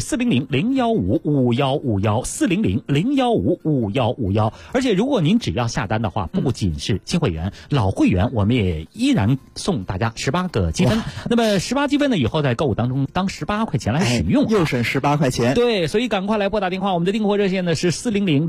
400-015-5151，400-015-5151，而且如果您只要下单的话，不仅是新会员，老会员我们也依然送大家18个积分。那么18积分呢，以后在购物当中当18块钱来使用， 又省18块钱。 对，所以赶快来拨打电话，我们的订货热线呢是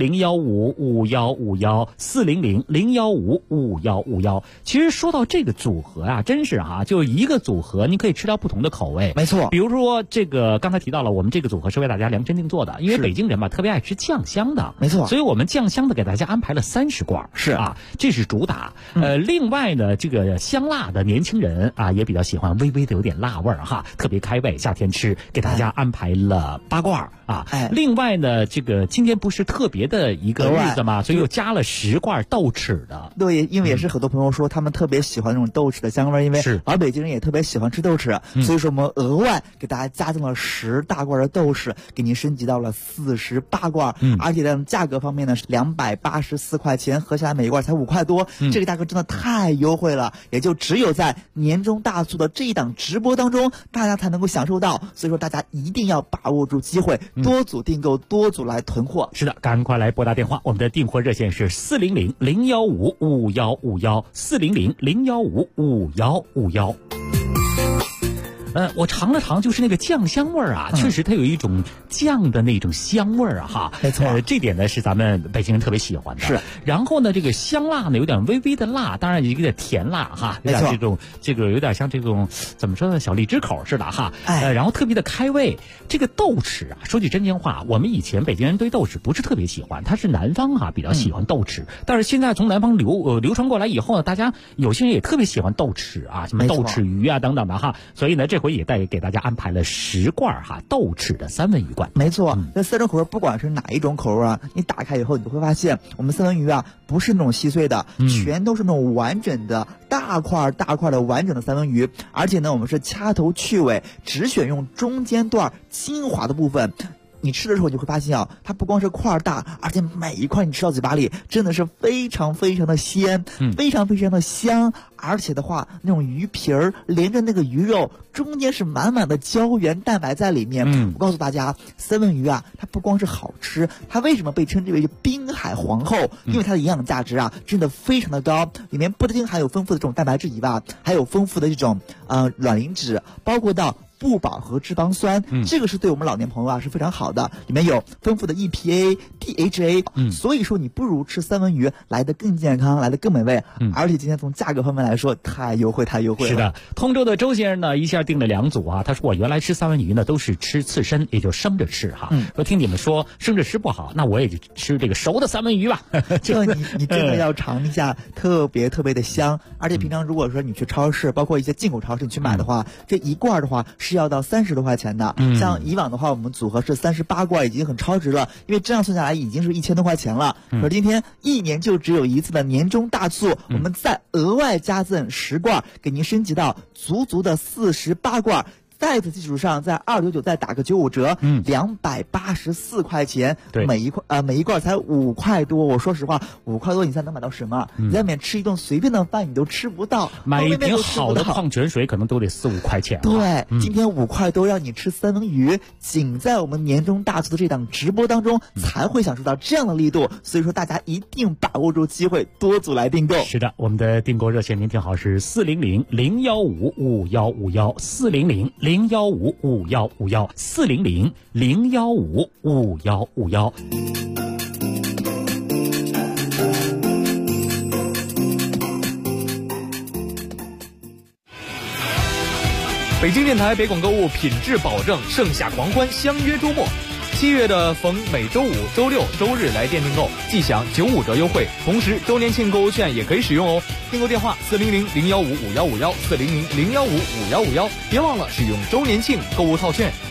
400-015-5151，400-015-5151。其实说到这个组合啊，真是就一个组合你可以吃到不同的口味。 没错， 比如说这个刚才提到了，我们这个组合是为大家量身定做的，因为北京人嘛特别爱吃酱香的， 没错， 所以我们酱香的给大家安排了30罐， 是这是主打。另外呢，这个香辣的年轻人也比较喜欢微微的有点辣味儿特别开胃，夏天吃，给大家安排了8罐另外呢，这个今天不是特别的一个日子嘛，所以又加了10罐豆豉的。 对，因为也是很多朋友说他们特别喜欢那种豆豉的香味，因为老北京人也特别喜欢吃豆豉，所以说我们额外给大家加赠了10大罐的豆豉，给您升级到了48罐，而且在价格方面呢是284块钱，合起来每一罐才5块多，这个价格真的太优惠了，也就只有在年终大促的这一档直播当中，大家才能够享受到，所以说大家一定要把握住机会，多组订购，多组来囤货。 是的，赶快来拨打电话，我们的订货热线是400-015-5151，400-015-5151。我尝了尝，就是那个酱香味儿确实它有一种酱的那种香味儿没错， 这点呢是咱们北京人特别喜欢的。 是， 然后呢，这个香辣呢有点微微的辣，当然有点甜辣有点这个有点像这种怎么说呢，小荔枝口似的然后特别的开胃。这个豆豉说句真心话，我们以前北京人对豆豉不是特别喜欢，它是南方比较喜欢豆豉，但是现在从南方流传过来以后呢，大家有些人也特别喜欢豆豉什么豆豉鱼等等的所以呢这回也给大家安排了10罐豆豉的三文鱼罐。 没错，这3种口味不管是哪一种口味你打开以后你会发现我们三文鱼不是那种细碎的，全都是那种完整的大块的完整的三文鱼，而且呢我们是掐头去尾，只选用中间段精华的部分。你吃的时候你会发现它不光是块大，而且每一块你吃到嘴巴里真的是非常非常的鲜，非常非常的香，而且的话那种鱼皮儿连着那个鱼肉中间是满满的胶原蛋白在里面。我告诉大家，三文鱼它不光是好吃，它为什么被称之为滨海皇后？因为它的营养价值真的非常的高，里面不仅含有丰富的这种蛋白质以外，还有丰富的这种卵磷脂，包括到不饱和脂肪酸，这个是对我们老年朋友是非常好的，里面有丰富的 EPA、DHA，所以说你不如吃三文鱼来得更健康，来得更美味，而且今天从价格方面来说太优惠了。 是的，通州的周先生呢一下订了2组他说我原来吃三文鱼呢都是吃刺身，也就生着吃说听你们说生着吃不好，那我也就吃这个熟的三文鱼吧。 这你真的要尝一下，特别特别的香。而且平常如果说你去超市，包括一些进口超市你去买的话，这一罐的话是要到30多块钱的。像以往的话我们组合是38罐，已经很超值了，因为这样算下来已经是1000多块钱了。可是今天1年就只有一次的年终大促，我们再额外加赠10罐，给您升级到足的48罐， 在此基础上，在299再打个95折，284块钱， 对， 每一罐才5块多。我说实话，5块多你才能买到什么？你在外面吃一顿随便的饭你都吃不到， 买一瓶好的矿泉水可能都得4-5块钱。 对，今天5块多让你吃三文鱼，仅在我们年终大促的这档直播当中才会享受到这样的力度，所以说大家一定把握住机会，多组来订购。 是的，我们的订购热线您听好是400-015-5151，400-015-5151，400-015-5151。 北京电台北广购物品质保证，盛夏狂欢，相约周末。7月的逢每周五、周六、周日来店订购，即享95折优惠，同时周年庆购物券也可以使用哦。订购电话400-015-5151，400-015-5151，别忘了使用周年庆购物套券。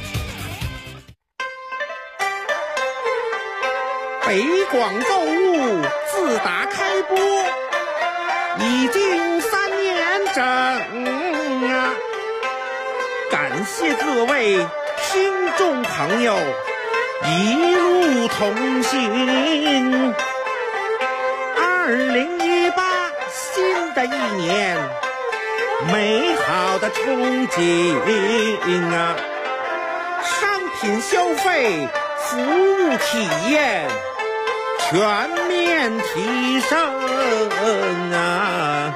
北广购物自打开播已经3年整啊，感谢各位听众朋友一路同行。2018新的一年，美好的憧憬啊，商品消费、服务体验全面提升啊！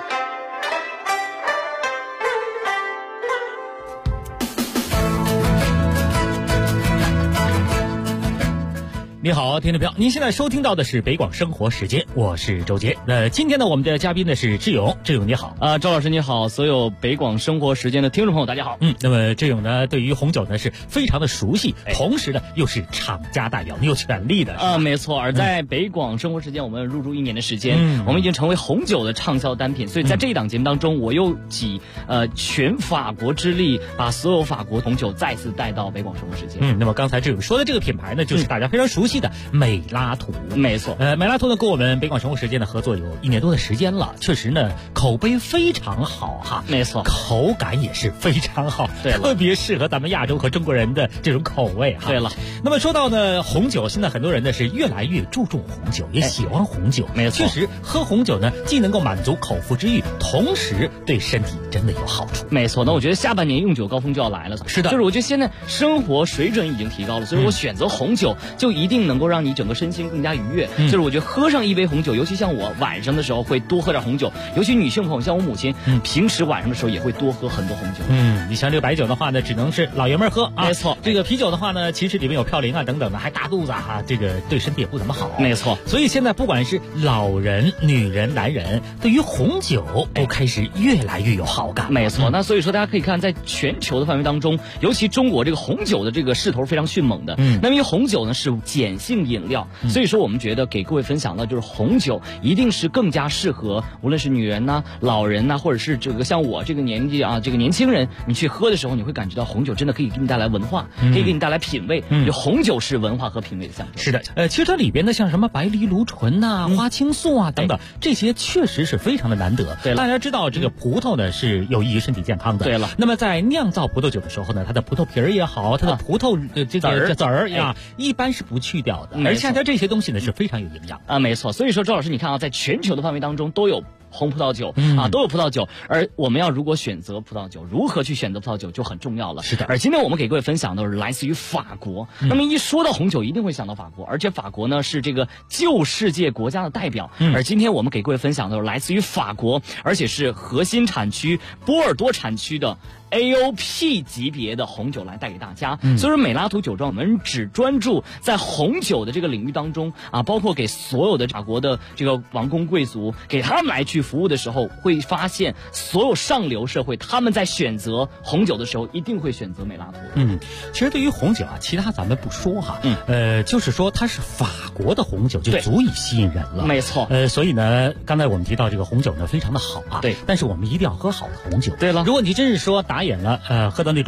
你好，听众朋友，您现在收听到的是北广生活时间，我是周杰。今天呢，我们的嘉宾呢是志勇，志勇你好周老师你好，所有北广生活时间的听众朋友大家好。 那么志勇呢，对于红酒呢是非常的熟悉，同时呢又是厂家代表，你有权利的。 没错。而在北广生活时间，我们入驻1年的时间，我们已经成为红酒的畅销单品，所以在这一档节目当中，我又以全法国之力，把所有法国红酒再次带到北广生活时间。 那么刚才志勇说的这个品牌呢，就是大家非常熟悉的美拉图。 没错。 美拉图呢跟我们北广生活时间的合作有1年多的时间了，确实呢口碑非常好哈。 没错。 口感也是非常好， 对了， 特别适合咱们亚洲和中国人的这种口味哈。 对了。 那么说到呢红酒，现在很多人呢是越来越注重红酒，也喜欢红酒。 没错。 确实喝红酒呢既能够满足口腹之欲，同时对身体真的有好处。 没错。那我觉得下半年用酒高峰就要来了。 是的。 就是我觉得现在生活水准已经提高了，所以我选择红酒就一定能够让你整个身心更加愉悦。就是我觉得喝上一杯红酒，尤其像我晚上的时候会多喝点红酒，尤其女性朋友像我母亲，平时晚上的时候也会多喝很多红酒。 你像这个白酒的话呢，只能是老爷们喝啊。 没错。 这个啤酒的话呢，其实里面有嘌呤啊等等的，还大肚子啊，这个对身体也不怎么好。 没错。 所以现在不管是老人、女人、男人，对于红酒都开始越来越有好感。 没错。那所以说大家可以看，在全球的范围当中，尤其中国这个红酒的这个势头非常迅猛的。那么因为红酒呢是碱性饮料，所以说我们觉得给各位分享的就是红酒一定是更加适合无论是女人呐、老人呐，或者是这个像我这个年纪啊，这个年轻人，你去喝的时候，你会感觉到红酒真的可以给你带来文化，可以给你带来品味。红酒是文化和品味的象征。 是的。其实它里边的像什么白藜芦醇呐、花青素啊等等，这些确实是非常的难得。 对了。 大家知道这个葡萄呢是有益于身体健康的。 对了。 那么在酿造葡萄酒的时候呢，它的葡萄皮儿也好，它的葡萄这个籽儿呀，一般是不去掉的。而恰恰这些东西呢是非常有营养啊。没错。所以说周老师你看啊，在全球的范围当中都有红葡萄酒都有葡萄酒，而我们要如果选择葡萄酒，如何去选择葡萄酒就很重要了。 是的。 而今天我们给各位分享的是来自于法国。那么一说到红酒，一定会想到法国，而且法国呢是这个旧世界国家的代表。而今天我们给各位分享的是来自于法国，而且是核心产区波尔多产区的AOP 级别的红酒来带给大家。所以说美拉图酒庄我们只专注在红酒的这个领域当中啊，包括给所有的法国的这个王公贵族，给他们来去服务的时候，会发现所有上流社会他们在选择红酒的时候一定会选择美拉图。 其实对于红酒啊，其他咱们不说哈，就是说它是法国的红酒就足以吸引人了。 没错。 所以呢，刚才我们提到这个红酒呢非常的好啊。 对。 但是我们一定要喝好的红酒。 对了。 如果你真是说打眼了，喝到那种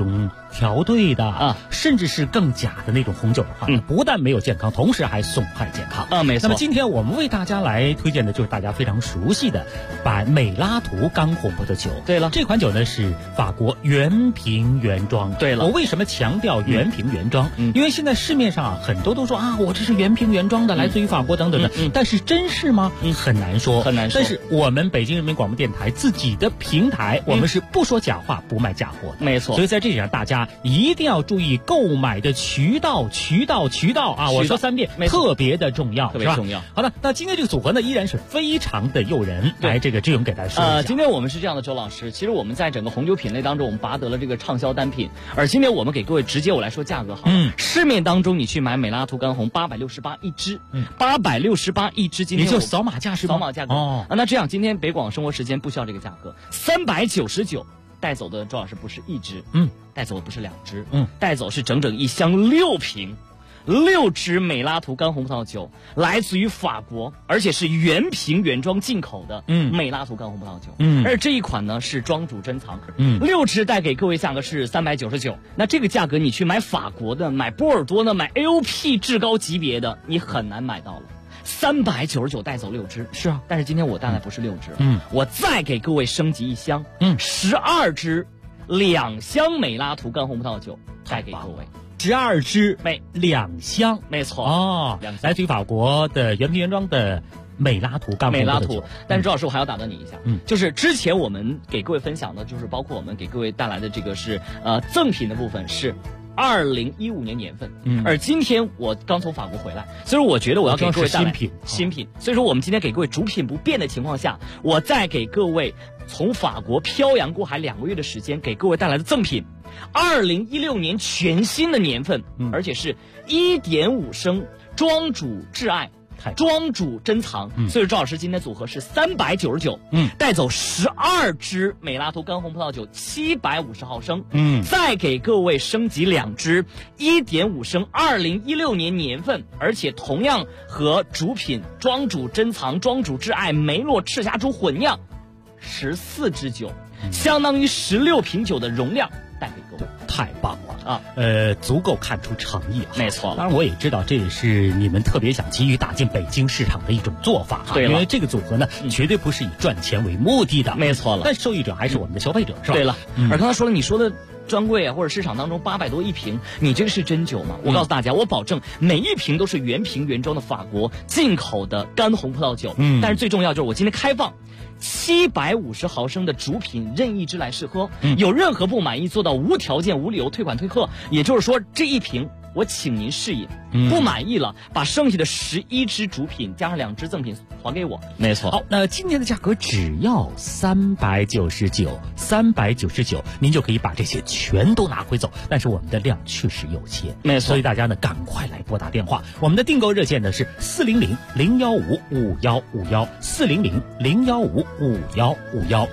调兑的啊，甚至是更假的那种红酒的话，不但没有健康，同时还损害健康啊，没错。 那么今天我们为大家来推荐的就是大家非常熟悉的美拉图干红葡萄酒。 对了， 这款酒呢是法国原瓶原装。 对了， 我为什么强调原瓶原装？因为现在市面上啊很多都说啊，我这是原瓶原装的，来自于法国等等的，但是真是吗？很难说， 很难说。 但是我们北京人民广播电台自己的平台，我们是不说假话，不卖假货的。 没错。 所以在这里上，大家一定要注意购买的渠道啊！我说3遍，特别的重要， 特别重要。 好的，那今天这个组合呢，依然是非常的诱人。来，这个志勇给大家说一下。 今天我们是这样的，周老师，其实我们在整个红酒品类当中，我们拔得了这个畅销单品。而今天我们给各位直接我来说价格好。市面当中你去买美拉图干红868一支，868一支，今天也就扫码价是吗？ 扫码价格哦。那这样，今天北广生活时间不需要这个价格，399。带走的周老师不是一支，带走的不是2支，带走是整整一箱6瓶，6支美拉图干红葡萄酒，来自于法国，而且是原瓶原装进口的，美拉图干红葡萄酒，而这一款呢是庄主珍藏，6支带给各位价格是399，那这个价格你去买法国的、买波尔多的、买 AOP 至高级别的，你很难买到了。399带走6支， 是啊， 但是今天我带来不是6支，我再给各位升级一箱，12支，2箱美拉图干红葡萄酒带给各位 ，12支2箱， 没错哦，来自于法国的原瓶原装的美拉图干红葡萄酒。 但是周老师我还要打断你一下，就是之前我们给各位分享的，就是包括我们给各位带来的这个是赠品的部分是2015年年份，而今天我刚从法国回来，所以我觉得我要给各位带来新品，所以说我们今天给各位主品不变的情况下，我再给各位从法国漂洋过海2个月的时间给各位带来的赠品，2016年全新的年份，而且是1.5升庄主挚爱。庄主珍藏，所以周老师今天组合是399，带走12支美拉图干红葡萄酒750毫升，再给各位升级2支1.5升2016年年份，而且同样和主品庄主珍藏、庄主挚爱梅洛赤霞珠混酿14支酒，相当于16瓶酒的容量带给各位， 太棒了啊！足够看出诚意啊， 没错。 当然我也知道这也是你们特别想急于打进北京市场的一种做法哈。 对了， 因为这个组合呢，绝对不是以赚钱为目的的， 没错了。 但受益者还是我们的消费者，是吧？ 对了，而刚才说了，你说的专柜啊，或者市场当中800多一瓶，你这个是真酒吗？我告诉大家，我保证每一瓶都是原瓶原装的法国进口的干红葡萄酒。但是最重要就是我今天开放750毫升的主品任意支来试喝，有任何不满意做到无条件无理由退款退货，也就是说这一瓶我请您试饮，不满意了把剩下的11支主品加上2支赠品还给我。 没错。好，那今天的价格只要399，您就可以把这些全都拿回走。但是我们的量确实有限， 没错， 所以大家呢赶快来拨打电话。我们的订购热线呢是400-015-5151，400-015-5151。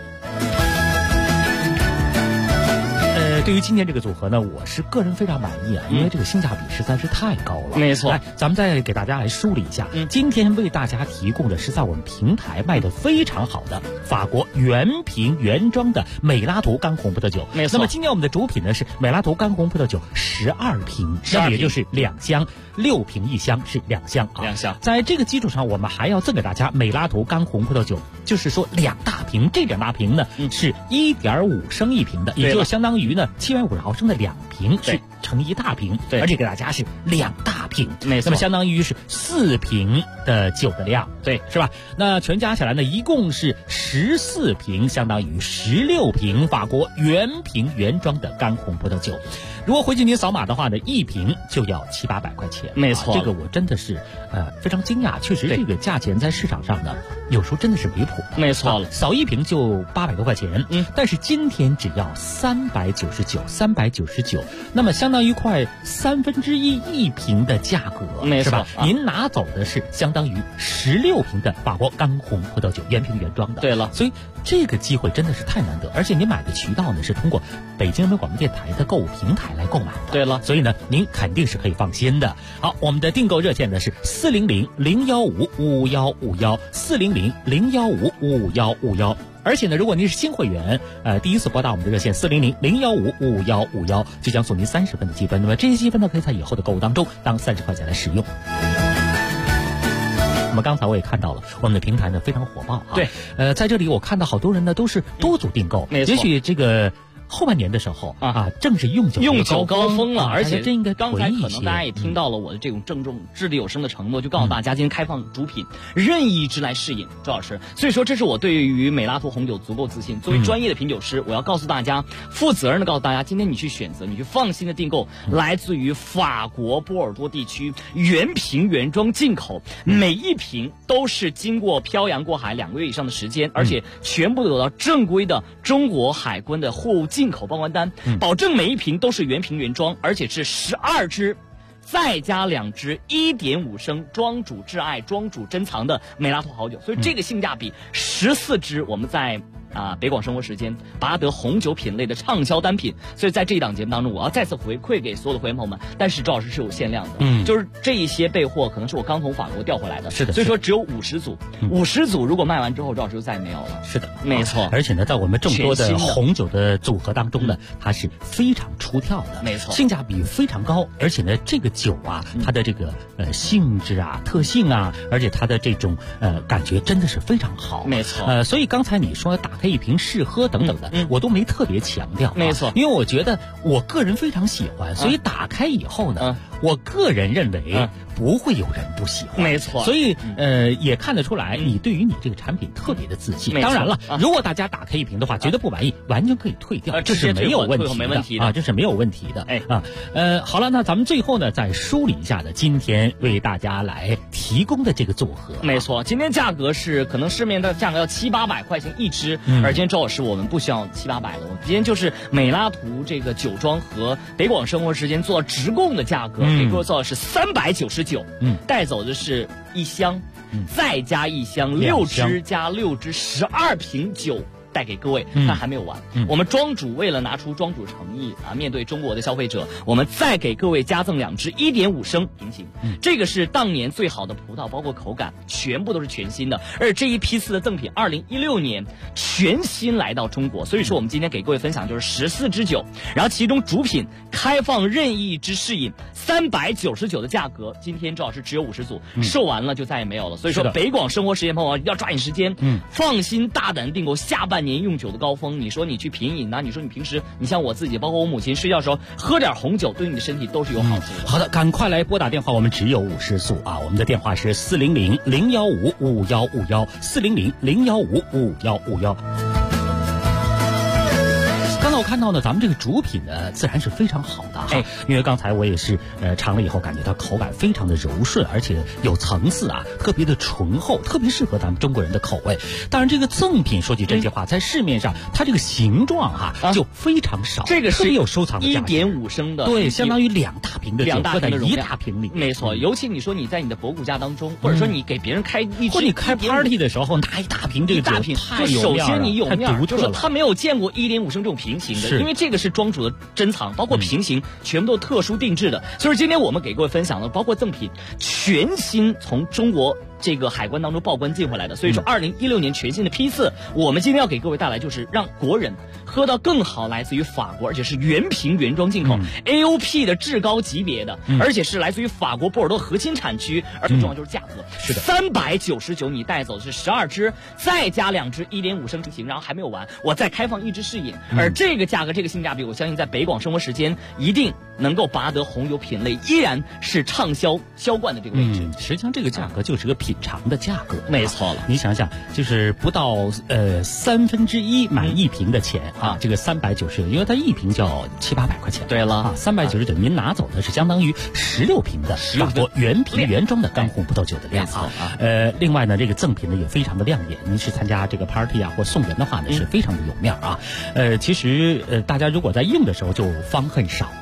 对于今天这个组合呢，我是个人非常满意啊，因为这个性价比实在是太高了。 没错， 来，咱们再给大家来梳理一下，今天为大家提供的是在我们平台卖的非常好的法国原瓶原装的美拉图干红葡萄酒。 没错。 那么今天我们的主品呢是美拉图干红葡萄酒12瓶，那么也就是2箱，6瓶1箱是2箱啊。 2箱。在这个基础上，我们还要赠给大家美拉图干红葡萄酒，就是说2大瓶，这2大瓶呢是1.5升一瓶的，也就相当于呢750毫升的2瓶是成一大瓶，而且给大家是2大瓶， 没错， 那么相当于是4瓶的酒的量， 对， 是吧？那全加起来呢，一共是14瓶，相当于16瓶法国原瓶原装的干红葡萄酒。如果回去您扫码的话呢，一瓶就要700-800块钱， 没错， 这个我真的是非常惊讶，确实这个价钱在市场上呢，有时候真的是离谱， 没错了， 扫一瓶就800多块钱，但是今天只要399，那么相当于快1/3一瓶的价格， 没错， 是吧？您拿走的是相当于16瓶的法国干红葡萄酒，原瓶原装的。 对了， 所以这个机会真的是太难得，而且您买的渠道呢是通过北京人民广播电台的购物平台来购买的。 对了， 所以呢，您肯定是可以放心的。好，我们的订购热线呢是400-015-5151，400-015-5151。 而且呢，如果您是新会员，第一次拨打我们的热线400-015-55151，就将送您30分的积分。那么这些积分呢，可以在以后的购物当中当30块钱来使用。那么刚才我也看到了，我们的平台呢非常火爆啊。 对， 在这里我看到好多人呢都是多组订购， 没错。 也许这个后半年的时候正是用酒高峰了，而且这应该刚才可能大家也听到了我的这种郑重掷地有声的承诺，就告诉大家今天开放主品任意一支来试饮，周老师。所以说这是我对于美拉图红酒足够自信。作为专业的品酒师，我要告诉大家，负责任的告诉大家，今天你去选择，你去放心的订购来自于法国波尔多地区原瓶原装进口，每一瓶都是经过漂洋过海2个月以上的时间，而且全部都有到正规的中国海关的货物进口报关单，保证每一瓶都是原瓶原装，而且是12支再加2支1.5升庄主挚爱庄主珍藏的美拉图好酒，所以这个性价比14支我们在北广生活时间拔得红酒品类的畅销单品。所以在这一档节目当中，我要再次回馈给所有的会员朋友们，但是周老师是有限量的，就是这一些备货可能是我刚从法国调回来的， 是的， 所以说只有50组，50组如果卖完之后，周老师就再也没有了。 是的， 没错。 而且呢，在我们众多的红酒的组合当中呢，它是非常出挑的， 没错， 性价比非常高，而且呢，这个酒它的这个性质特性而且它的这种感觉真的是非常好， 没错。 所以刚才你说打开一瓶试喝等等的，我都没特别强调， 没错， 因为我觉得我个人非常喜欢，所以打开以后呢，我个人认为不会有人不喜欢， 没错。 所以也看得出来你对于你这个产品特别的自信。当然了，如果大家打开一瓶的话觉得不满意，完全可以退掉，这是没有问题的，这是没有问题的。好了，那咱们最后呢再梳理一下呢，今天为大家来提供的这个组合， 没错，今天价格是可能市面的价格要700-800块钱一支，而今天周老师我们不需要700-800的，我们今天就是美拉图这个酒庄和北广生活时间做直供的价格，给各位做的是399，带走的是1箱，再加1箱，6支加6支，12瓶酒带给各位，但还没有完。我们庄主为了拿出庄主诚意面对中国的消费者，我们再给各位加赠2支1.5升瓶型。这个是当年最好的葡萄，包括口感全部都是全新的。而这一批次的赠品，2016年全新来到中国，所以说我们今天给各位分享就是14支酒，然后其中主品开放任意之试饮，399的价格，今天周老师只有50组，售完了就再也没有了。所以说北广生活时间朋友要抓紧时间，放心大胆订购下半年用酒的高峰。你说你去品饮你说你平时你像我自己，包括我母亲睡觉的时候喝点红酒，对你的身体都是有好处的。 好的，赶快来拨打电话，我们只有50组我们的电话是400-015-5151 400-015-5151。刚才我看到呢，咱们这个主品呢自然是非常好的因为刚才我也是尝了以后感觉到口感非常的柔顺，而且有层次特别的醇厚，特别适合咱们中国人的口味。当然这个赠品说句真心话，在市面上它这个形状就非常少， 这个是特别有收藏的价值 ，1.5升的， 对，相当于2大瓶的酒搁在1大瓶里， 没错。尤其你说你在你的博古家当中，或者说你给别人开一支， 或者你开 party 的时候拿1大瓶这个酒，太有面了， 首先你有面， 就是他没有见过1.5升这种瓶型的，因为这个是庄主的珍藏，包括瓶型全部都特殊定制的。所以今天我们给各位分享的，包括赠品全新从中国这个海关当中报关进回来的。所以说2016年全新的批次，我们今天要给各位带来就是让国人喝到更好，来自于法国，而且是原瓶原装进口AOP 的至高级别的，而且是来自于法国波尔多核心产区，而最重要就是价格， 是的 ，399你带走的是12支，再加2支1.5升瓶型，然后还没有完，我再开放1支试饮，而这个价格这个性价比，我相信在北广生活时间一定能够拔得红酒品类依然是畅销销冠的这个位置。 实际上这个价格就是个品尝的价格， 没错了。 你想想，就是不到1/3买一瓶的钱这个390，因为它一瓶就要700-800块钱。 对了 399，您拿走的是相当于16瓶的法国原瓶原装的干红葡萄酒的量另外呢，这个赠品呢也非常的亮眼，您去参加这个 party或送人的话呢是非常的有面其实大家如果在用的时候就方恨少了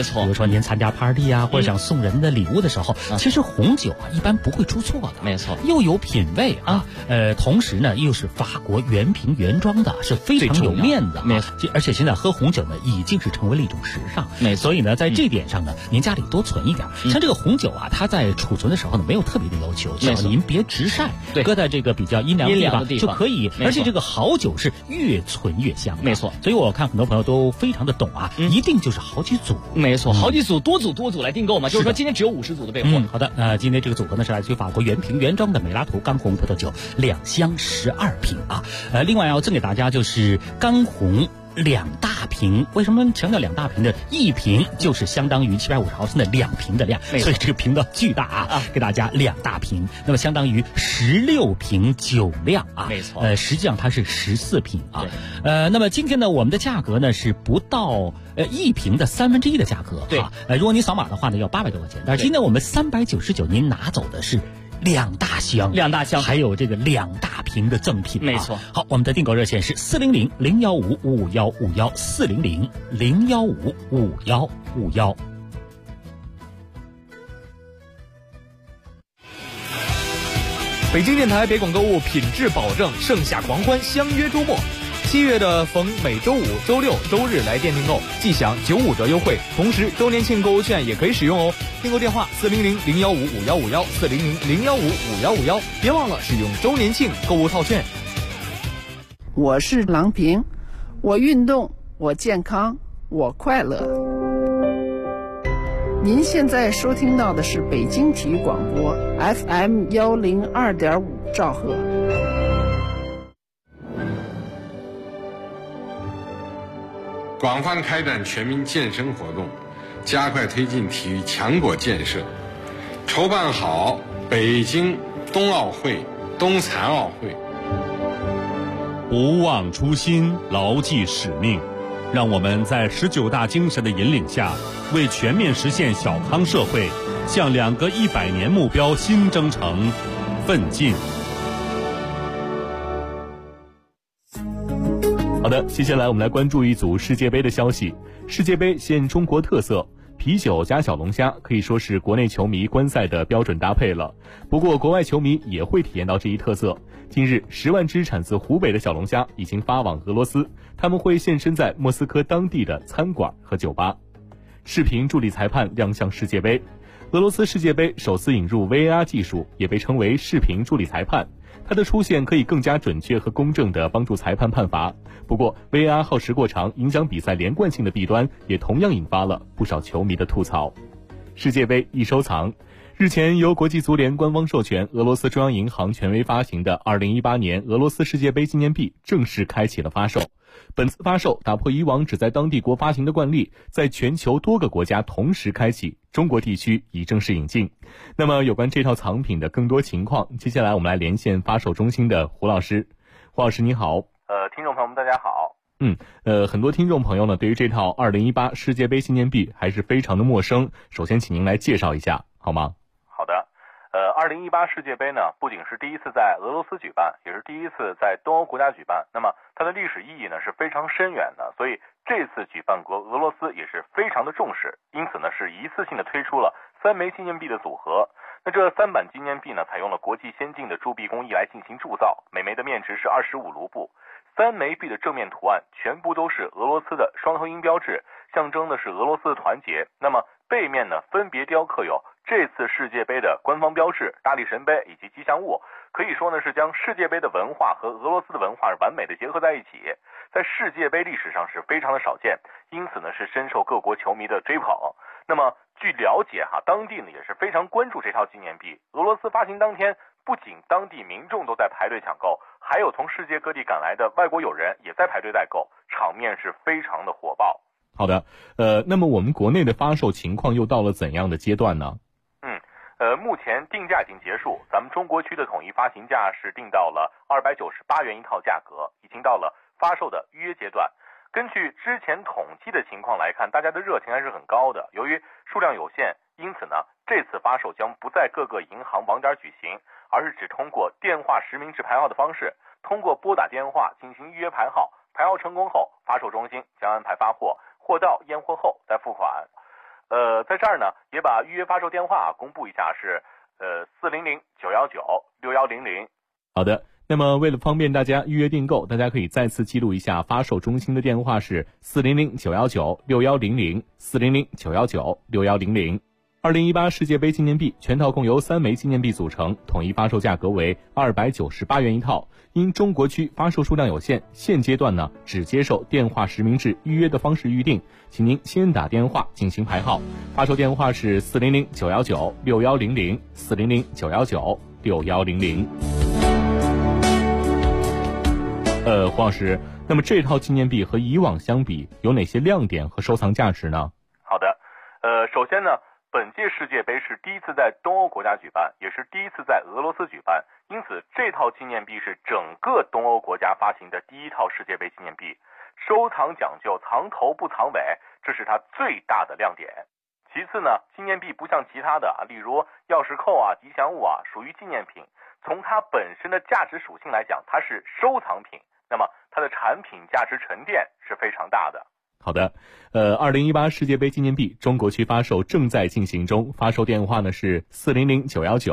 没错。 比如说您参加 party 啊，或者想送人的礼物的时候，其实红酒啊一般不会出错的。 没错， 又有品味啊，同时呢又是法国原瓶原装的，是非常有面子。 没错， 而且现在喝红酒呢已经是成为了一种时尚。 没错， 所以呢在这点上呢，您家里多存一点。像这个红酒啊，它在储存的时候呢没有特别的要求，只要您别直晒，搁在这个比较阴凉的地方就可以。而且这个好酒是越存越香。 没错， 所以我看很多朋友都非常的懂啊，一定就是好几组。 没错，好几组，多组来订购嘛。就是说今天只有50组的备货。 好的，那今天这个组合呢是来自于法国原瓶原装的美拉图干红葡萄酒2箱12瓶啊。另外要赠给大家就是干红2大瓶，为什么强调2大瓶呢？一瓶就是相当于750毫升的2瓶的量，所以这个瓶的巨大啊，给大家2大瓶，那么相当于16瓶酒量啊。 没错， 实际上它是14瓶啊。那么今天呢，我们的价格呢是不到一瓶的1/3的价格。 对啊，如果你扫码的话呢，要800多块钱，但是今天我们399，您拿走的是2大箱，还有这个2大瓶的赠品。 没错。 好，我们的订购热线是400-015-5151，400-015-5151。 北京电台北广购物品质保证，盛夏狂欢，相约周末。7月的逢每周五、周六、周日来店订购，即享95折优惠，同时周年庆购物券也可以使用哦。订购电话400-015-5151，400-015-5151，别忘了使用周年庆购物套券。 我是郎平，我运动，我健康，我快乐。您现在收听到的是北京体育广播 FM 102.5兆赫。 广泛开展全民健身活动，加快推进体育强国建设，筹办好北京冬奥会、冬残奥会。 不忘初心，牢记使命，让我们在19大精神的引领下，为全面实现小康社会，向2个100年目标新征程奋进。 好的，接下来我们来关注一组世界杯的消息。世界杯现中国特色，啤酒加小龙虾可以说是国内球迷观赛的标准搭配了。不过国外球迷也会体验到这一特色。近日10万只产自湖北的小龙虾已经发往俄罗斯，他们会现身在莫斯科当地的餐馆和酒吧。视频助理裁判亮相世界杯。俄罗斯世界杯首次引入 VAR 技术，也被称为视频助理裁判。它的出现可以更加准确和公正地帮助裁判判罚。不过 VAR 耗时过长，影响比赛连贯性的弊端也同样引发了不少球迷的吐槽。世界杯易收藏。日前由国际足联官方授权，俄罗斯中央银行权威发行的2018年俄罗斯世界杯纪念币正式开启了发售。本次发售打破以往只在当地国发行的惯例，在全球多个国家同时开启，中国地区已正式引进。那么有关这套藏品的更多情况，接下来我们来连线发售中心的胡老师。胡老师你好。 听众朋友们大家好。 很多听众朋友呢对于这套2018世界杯纪念币还是非常的陌生，首先请您来介绍一下好吗？ 好的。2018世界杯呢，不仅是第一次在俄罗斯举办，也是第一次在东欧国家举办。那么它的历史意义呢是非常深远的，所以这次举办国俄罗斯也是非常的重视，因此呢是一次性的推出了3枚纪念币的组合。那这3版纪念币呢，采用了国际先进的铸币工艺来进行铸造，每枚的面值是25卢布。3枚币的正面图案全部都是俄罗斯的双头鹰标志，象征的是俄罗斯的团结。那么背面呢，分别雕刻有这次世界杯的官方标志、大力神杯以及吉祥物，可以说呢是将世界杯的文化和俄罗斯的文化完美的结合在一起，在世界杯历史上是非常的少见，因此呢是深受各国球迷的追捧。那么据了解当地呢也是非常关注这套纪念币。俄罗斯发行当天，不仅当地民众都在排队抢购，还有从世界各地赶来的外国友人也在排队代购，场面是非常的火爆。 好的，那么我们国内的发售情况又到了怎样的阶段呢？ 目前定价已经结束，咱们中国区的统一发行价是定到了298元一套价格，已经到了发售的预约阶段。根据之前统计的情况来看，大家的热情还是很高的。由于数量有限，因此呢，这次发售将不在各个银行网点举行，而是只通过电话实名制排号的方式，通过拨打电话进行预约排号，排号成功后，发售中心将安排发货，货到验货后再付款。 在这儿呢，也把预约发售电话公布一下，是400-919-6100。 好的，那么为了方便大家预约订购，大家可以再次记录一下发售中心的电话是400-919-6100 400-919-6100。2018世界杯纪念币全套共由3枚纪念币组成，统一发售价格为298元一套。因中国区发售数量有限，现阶段呢只接受电话实名制预约的方式预定，请您先打电话进行排号。发售电话是400-919-6100 400-919-6100。黄老师，那么这套纪念币和以往相比有哪些亮点和收藏价值呢？ 好的，首先呢，本届世界杯是第一次在东欧国家举办，也是第一次在俄罗斯举办，因此这套纪念币是整个东欧国家发行的第一套世界杯纪念币，收藏讲究藏头不藏尾，这是它最大的亮点。其次呢，纪念币不像其他的例如钥匙扣啊、吉祥物啊，属于纪念品，从它本身的价值属性来讲，它是收藏品，那么它的产品价值沉淀是非常大的。 好的，2018世界杯纪念币中国区发售正在进行中，发售电话呢是400-919